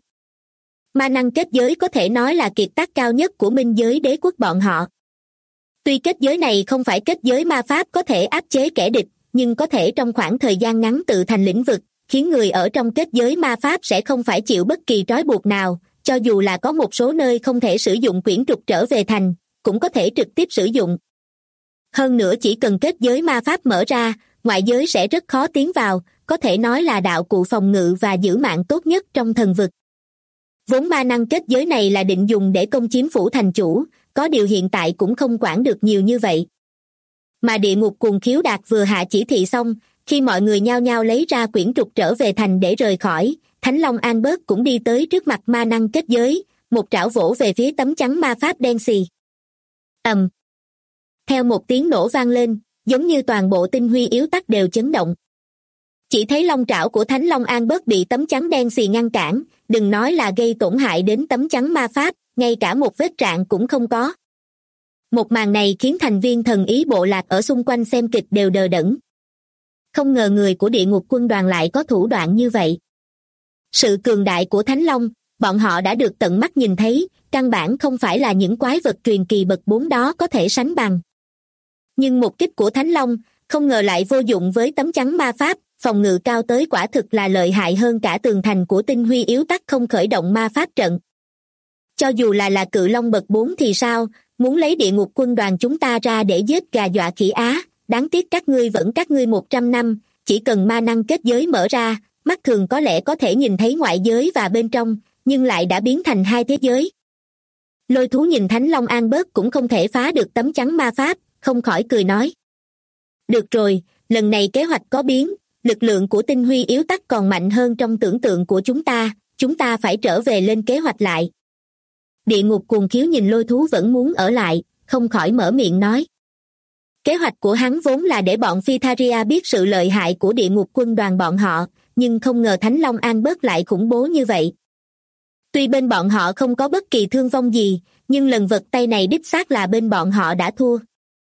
Ma năng kết giới có thể nói là kiệt tác cao nhất của minh giới đế quốc bọn họ. Tuy kết giới này không phải kết giới ma pháp có thể áp chế kẻ địch, nhưng có thể trong khoảng thời gian ngắn tự thành lĩnh vực, khiến người ở trong kết giới ma pháp sẽ không phải chịu bất kỳ trói buộc nào, cho dù là có một số nơi không thể sử dụng quyển trục trở về thành, cũng có thể trực tiếp sử dụng. Hơn nữa chỉ cần kết giới ma pháp mở ra, ngoại giới sẽ rất khó tiến vào, có thể nói là đạo cụ phòng ngự và giữ mạng tốt nhất trong thần vực. Vốn ma năng kết giới này là định dùng để công chiếm phủ thành chủ, có điều hiện tại cũng không quản được nhiều như vậy. Mà địa ngục cuồng khiếu đạt vừa hạ chỉ thị xong, khi mọi người nhao nhao lấy ra quyển trục trở về thành để rời khỏi, Thánh Long Albert cũng đi tới trước mặt ma năng kết giới, một trảo vỗ về phía tấm chắn ma pháp đen xì. Ầm. Theo một tiếng nổ vang lên, giống như toàn bộ tinh huy yếu tắc đều chấn động. Chỉ thấy long trảo của Thánh Long Albert bị tấm chắn đen xì ngăn cản, đừng nói là gây tổn hại đến tấm chắn ma pháp, ngay cả một vết rạn cũng không có. Một màn này khiến thành viên thần ý bộ lạc ở xung quanh xem kịch đều đờ đẫn. Không ngờ người của địa ngục quân đoàn lại có thủ đoạn như vậy. Sự cường đại của Thánh Long, bọn họ đã được tận mắt nhìn thấy, căn bản không phải là những quái vật truyền kỳ bậc 4 đó có thể sánh bằng. Nhưng một kích của Thánh Long, không ngờ lại vô dụng với tấm chắn ma pháp, phòng ngự cao tới quả thực là lợi hại hơn cả tường thành của tinh huy yếu tắc không khởi động ma pháp trận. Cho dù là cự long bậc 4 thì sao, muốn lấy địa ngục quân đoàn chúng ta ra để giết gà dọa khỉ á, đáng tiếc các ngươi vẫn các ngươi 100 năm, chỉ cần ma năng kết giới mở ra, mắt thường có lẽ có thể nhìn thấy ngoại giới và bên trong, nhưng lại đã biến thành hai thế giới. Lôi thú nhìn Thánh Long Albert cũng không thể phá được tấm chắn ma pháp, không khỏi cười nói. Được rồi, lần này kế hoạch có biến, lực lượng của tinh huy yếu tắc còn mạnh hơn trong tưởng tượng của chúng ta phải trở về lên kế hoạch lại. Địa ngục cuồng khiếu nhìn lôi thú vẫn muốn ở lại, không khỏi mở miệng nói. Kế hoạch của hắn vốn là để bọn Phytharia biết sự lợi hại của địa ngục quân đoàn bọn họ, nhưng không ngờ Thánh Long Albert lại khủng bố như vậy. Tuy bên bọn họ không có bất kỳ thương vong gì, nhưng lần vật tay này đích xác là bên bọn họ đã thua.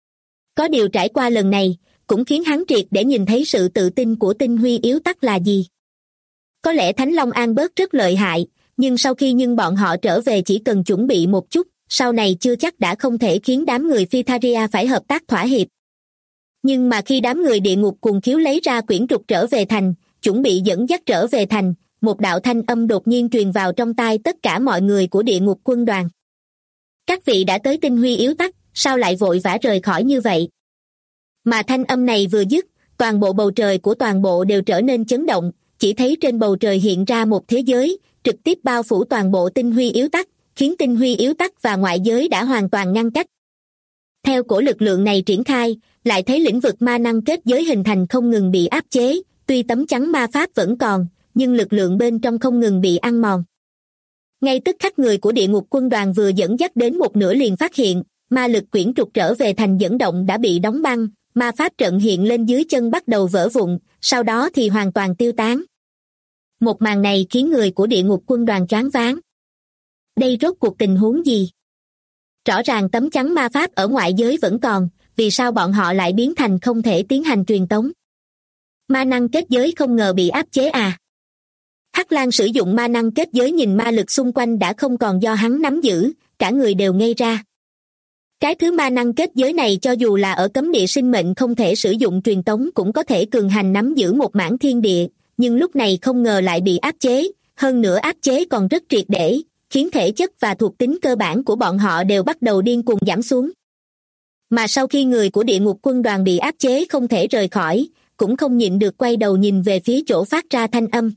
Có điều trải qua lần này, cũng khiến hắn triệt để nhìn thấy sự tự tin của tinh huy yếu tắc là gì. Có lẽ Thánh Long Albert rất lợi hại, nhưng sau khi bọn họ trở về chỉ cần chuẩn bị một chút, sau này chưa chắc đã không thể khiến đám người Phytharia phải hợp tác thỏa hiệp. Nhưng mà khi đám người địa ngục cuồng khiếu lấy ra quyển trục trở về thành, chuẩn bị dẫn dắt trở về thành, một đạo thanh âm đột nhiên truyền vào trong tai tất cả mọi người của địa ngục quân đoàn. Các vị đã tới tinh huy yếu tắc, sao lại vội vã rời khỏi như vậy? Mà thanh âm này vừa dứt, toàn bộ bầu trời của toàn bộ đều trở nên chấn động, chỉ thấy trên bầu trời hiện ra một thế giới, trực tiếp bao phủ toàn bộ tinh huy yếu tắc, khiến tinh huy yếu tắc và ngoại giới đã hoàn toàn ngăn cách. Theo cổ lực lượng này triển khai, lại thấy lĩnh vực ma năng kết giới hình thành không ngừng bị áp chế, tuy tấm chắn ma pháp vẫn còn, nhưng lực lượng bên trong không ngừng bị ăn mòn. Ngay tức khắc người của địa ngục quân đoàn vừa dẫn dắt đến một nửa liền phát hiện, ma lực quyển trục trở về thành dẫn động đã bị đóng băng, ma pháp trận hiện lên dưới chân bắt đầu vỡ vụn, sau đó thì hoàn toàn tiêu tán. Một màn này khiến người của địa ngục quân đoàn choáng váng. Đây rốt cuộc tình huống gì? Rõ ràng tấm chắn ma pháp ở ngoại giới vẫn còn, vì sao bọn họ lại biến thành không thể tiến hành truyền tống? Ma năng kết giới không ngờ bị áp chế à? Hắc Lang sử dụng ma năng kết giới nhìn ma lực xung quanh đã không còn do hắn nắm giữ, cả người đều ngây ra. Cái thứ ma năng kết giới này cho dù là ở cấm địa sinh mệnh không thể sử dụng truyền tống cũng có thể cường hành nắm giữ một mảng thiên địa, nhưng lúc này không ngờ lại bị áp chế, hơn nữa áp chế còn rất triệt để, khiến thể chất và thuộc tính cơ bản của bọn họ đều bắt đầu điên cuồng giảm xuống. Mà sau khi người của địa ngục quân đoàn bị áp chế không thể rời khỏi, cũng không nhịn được quay đầu nhìn về phía chỗ phát ra thanh âm.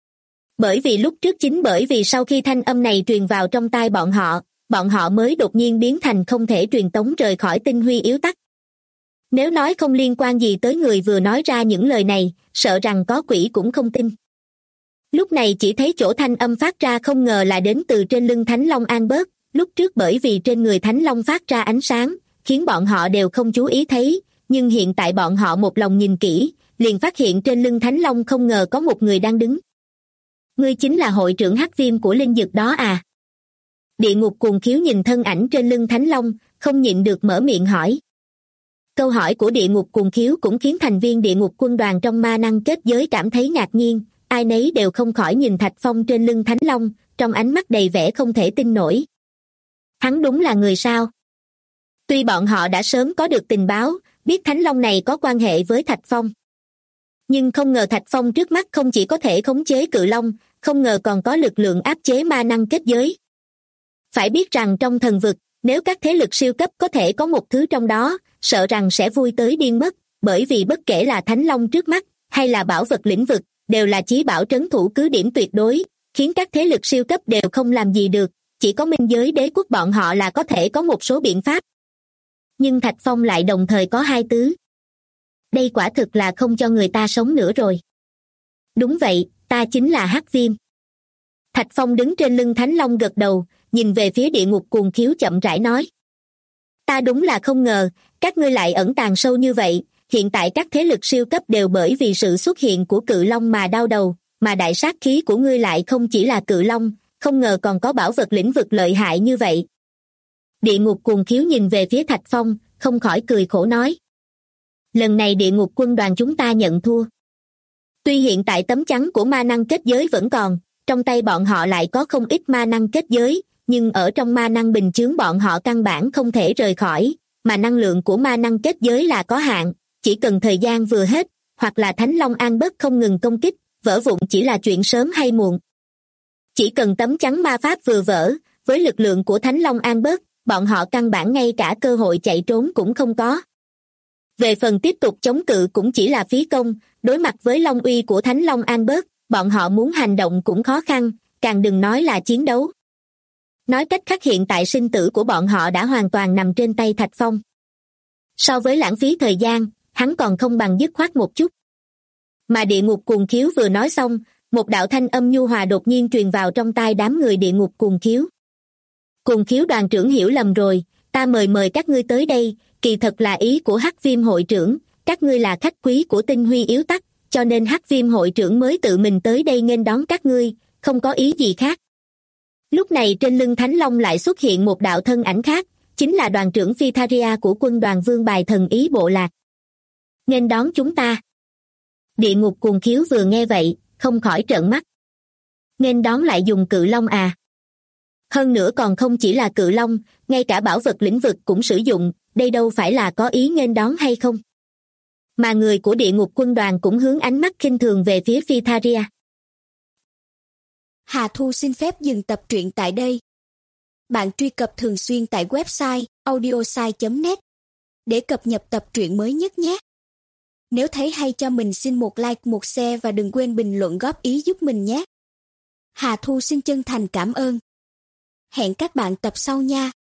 Bởi vì lúc trước chính bởi vì sau khi thanh âm này truyền vào trong tai bọn họ mới đột nhiên biến thành không thể truyền tống rời khỏi tinh huy yếu tắc. Nếu nói không liên quan gì tới người vừa nói ra những lời này, sợ rằng có quỷ cũng không tin. Lúc này chỉ thấy chỗ thanh âm phát ra không ngờ là đến từ trên lưng Thánh Long Albert, lúc trước bởi vì trên người Thánh Long phát ra ánh sáng, khiến bọn họ đều không chú ý thấy, nhưng hiện tại bọn họ một lòng nhìn kỹ, liền phát hiện trên lưng Thánh Long không ngờ có một người đang đứng. Ngươi chính là hội trưởng Hắc Viêm của linh dược đó à? Địa ngục cuồng khiếu nhìn thân ảnh trên lưng Thánh Long, không nhịn được mở miệng hỏi. Câu hỏi của địa ngục cuồng khiếu cũng khiến thành viên địa ngục quân đoàn trong ma năng kết giới cảm thấy ngạc nhiên, ai nấy đều không khỏi nhìn Thạch Phong trên lưng Thánh Long, trong ánh mắt đầy vẻ không thể tin nổi. Hắn đúng là người sao? Tuy bọn họ đã sớm có được tình báo, biết Thánh Long này có quan hệ với Thạch Phong. Nhưng không ngờ Thạch Phong trước mắt không chỉ có thể khống chế cự long, không ngờ còn có lực lượng áp chế ma năng kết giới. Phải biết rằng trong thần vực, nếu các thế lực siêu cấp có thể có một thứ trong đó, sợ rằng sẽ vui tới điên mất, bởi vì bất kể là Thánh Long trước mắt, hay là bảo vật lĩnh vực, đều là chí bảo trấn thủ cứ điểm tuyệt đối, khiến các thế lực siêu cấp đều không làm gì được, chỉ có minh giới đế quốc bọn họ là có thể có một số biện pháp. Nhưng Thạch Phong lại đồng thời có hai tứ. Đây quả thực là không cho người ta sống nữa rồi. Đúng vậy, ta chính là Hắc Viêm. Thạch Phong đứng trên lưng Thánh Long gật đầu, nhìn về phía địa ngục cuồng khiếu chậm rãi nói. Ta đúng là không ngờ, các ngươi lại ẩn tàng sâu như vậy, hiện tại các thế lực siêu cấp đều bởi vì sự xuất hiện của cự long mà đau đầu, mà đại sát khí của ngươi lại không chỉ là cự long, không ngờ còn có bảo vật lĩnh vực lợi hại như vậy. Địa ngục cuồng khiếu nhìn về phía Thạch Phong, không khỏi cười khổ nói. Lần này địa ngục quân đoàn chúng ta nhận thua. Tuy hiện tại tấm chắn của ma năng kết giới vẫn còn, trong tay bọn họ lại có không ít ma năng kết giới, nhưng ở trong ma năng bình chướng bọn họ căn bản không thể rời khỏi, mà năng lượng của ma năng kết giới là có hạn, chỉ cần thời gian vừa hết, hoặc là Thánh Long Albert không ngừng công kích, vỡ vụn chỉ là chuyện sớm hay muộn. Chỉ cần tấm chắn ma pháp vừa vỡ, với lực lượng của Thánh Long Albert, bọn họ căn bản ngay cả cơ hội chạy trốn cũng không có. Về phần tiếp tục chống cự cũng chỉ là phí công, đối mặt với long uy của Thánh Long Albert, bọn họ muốn hành động cũng khó khăn, càng đừng nói là chiến đấu. Nói cách khác hiện tại sinh tử của bọn họ đã hoàn toàn nằm trên tay Thạch Phong. So với lãng phí thời gian, hắn còn không bằng dứt khoát một chút. Mà địa ngục cuồng khiếu vừa nói xong, một đạo thanh âm nhu hòa đột nhiên truyền vào trong tai đám người địa ngục cuồng khiếu. Cuồng khiếu đoàn trưởng hiểu lầm rồi, ta mời các ngươi tới đây, kỳ thật là ý của Hắc Viêm hội trưởng, các ngươi là khách quý của tinh huy yếu tắc, cho nên Hắc Viêm hội trưởng mới tự mình tới đây nghênh đón các ngươi, không có ý gì khác. Lúc này trên lưng Thánh Long lại xuất hiện một đạo thân ảnh khác, chính là đoàn trưởng Phytharia của quân đoàn Vương Bài Thần Ý Bộ Lạc. Nghênh đón chúng ta. Địa ngục cuồng khiếu vừa nghe vậy, không khỏi trợn mắt. Nghênh đón lại dùng cự long à? Hơn nữa còn không chỉ là cự long, ngay cả bảo vật lĩnh vực cũng sử dụng, đây đâu phải là có ý nghênh đón hay không? Mà người của địa ngục quân đoàn cũng hướng ánh mắt khinh thường về phía Phytharia. Hà Thu xin phép dừng tập truyện tại đây. Bạn truy cập thường xuyên tại website audiosai.net để cập nhật tập truyện mới nhất nhé. Nếu thấy hay cho mình xin một like, một share và đừng quên bình luận góp ý giúp mình nhé. Hà Thu xin chân thành cảm ơn. Hẹn các bạn tập sau nha.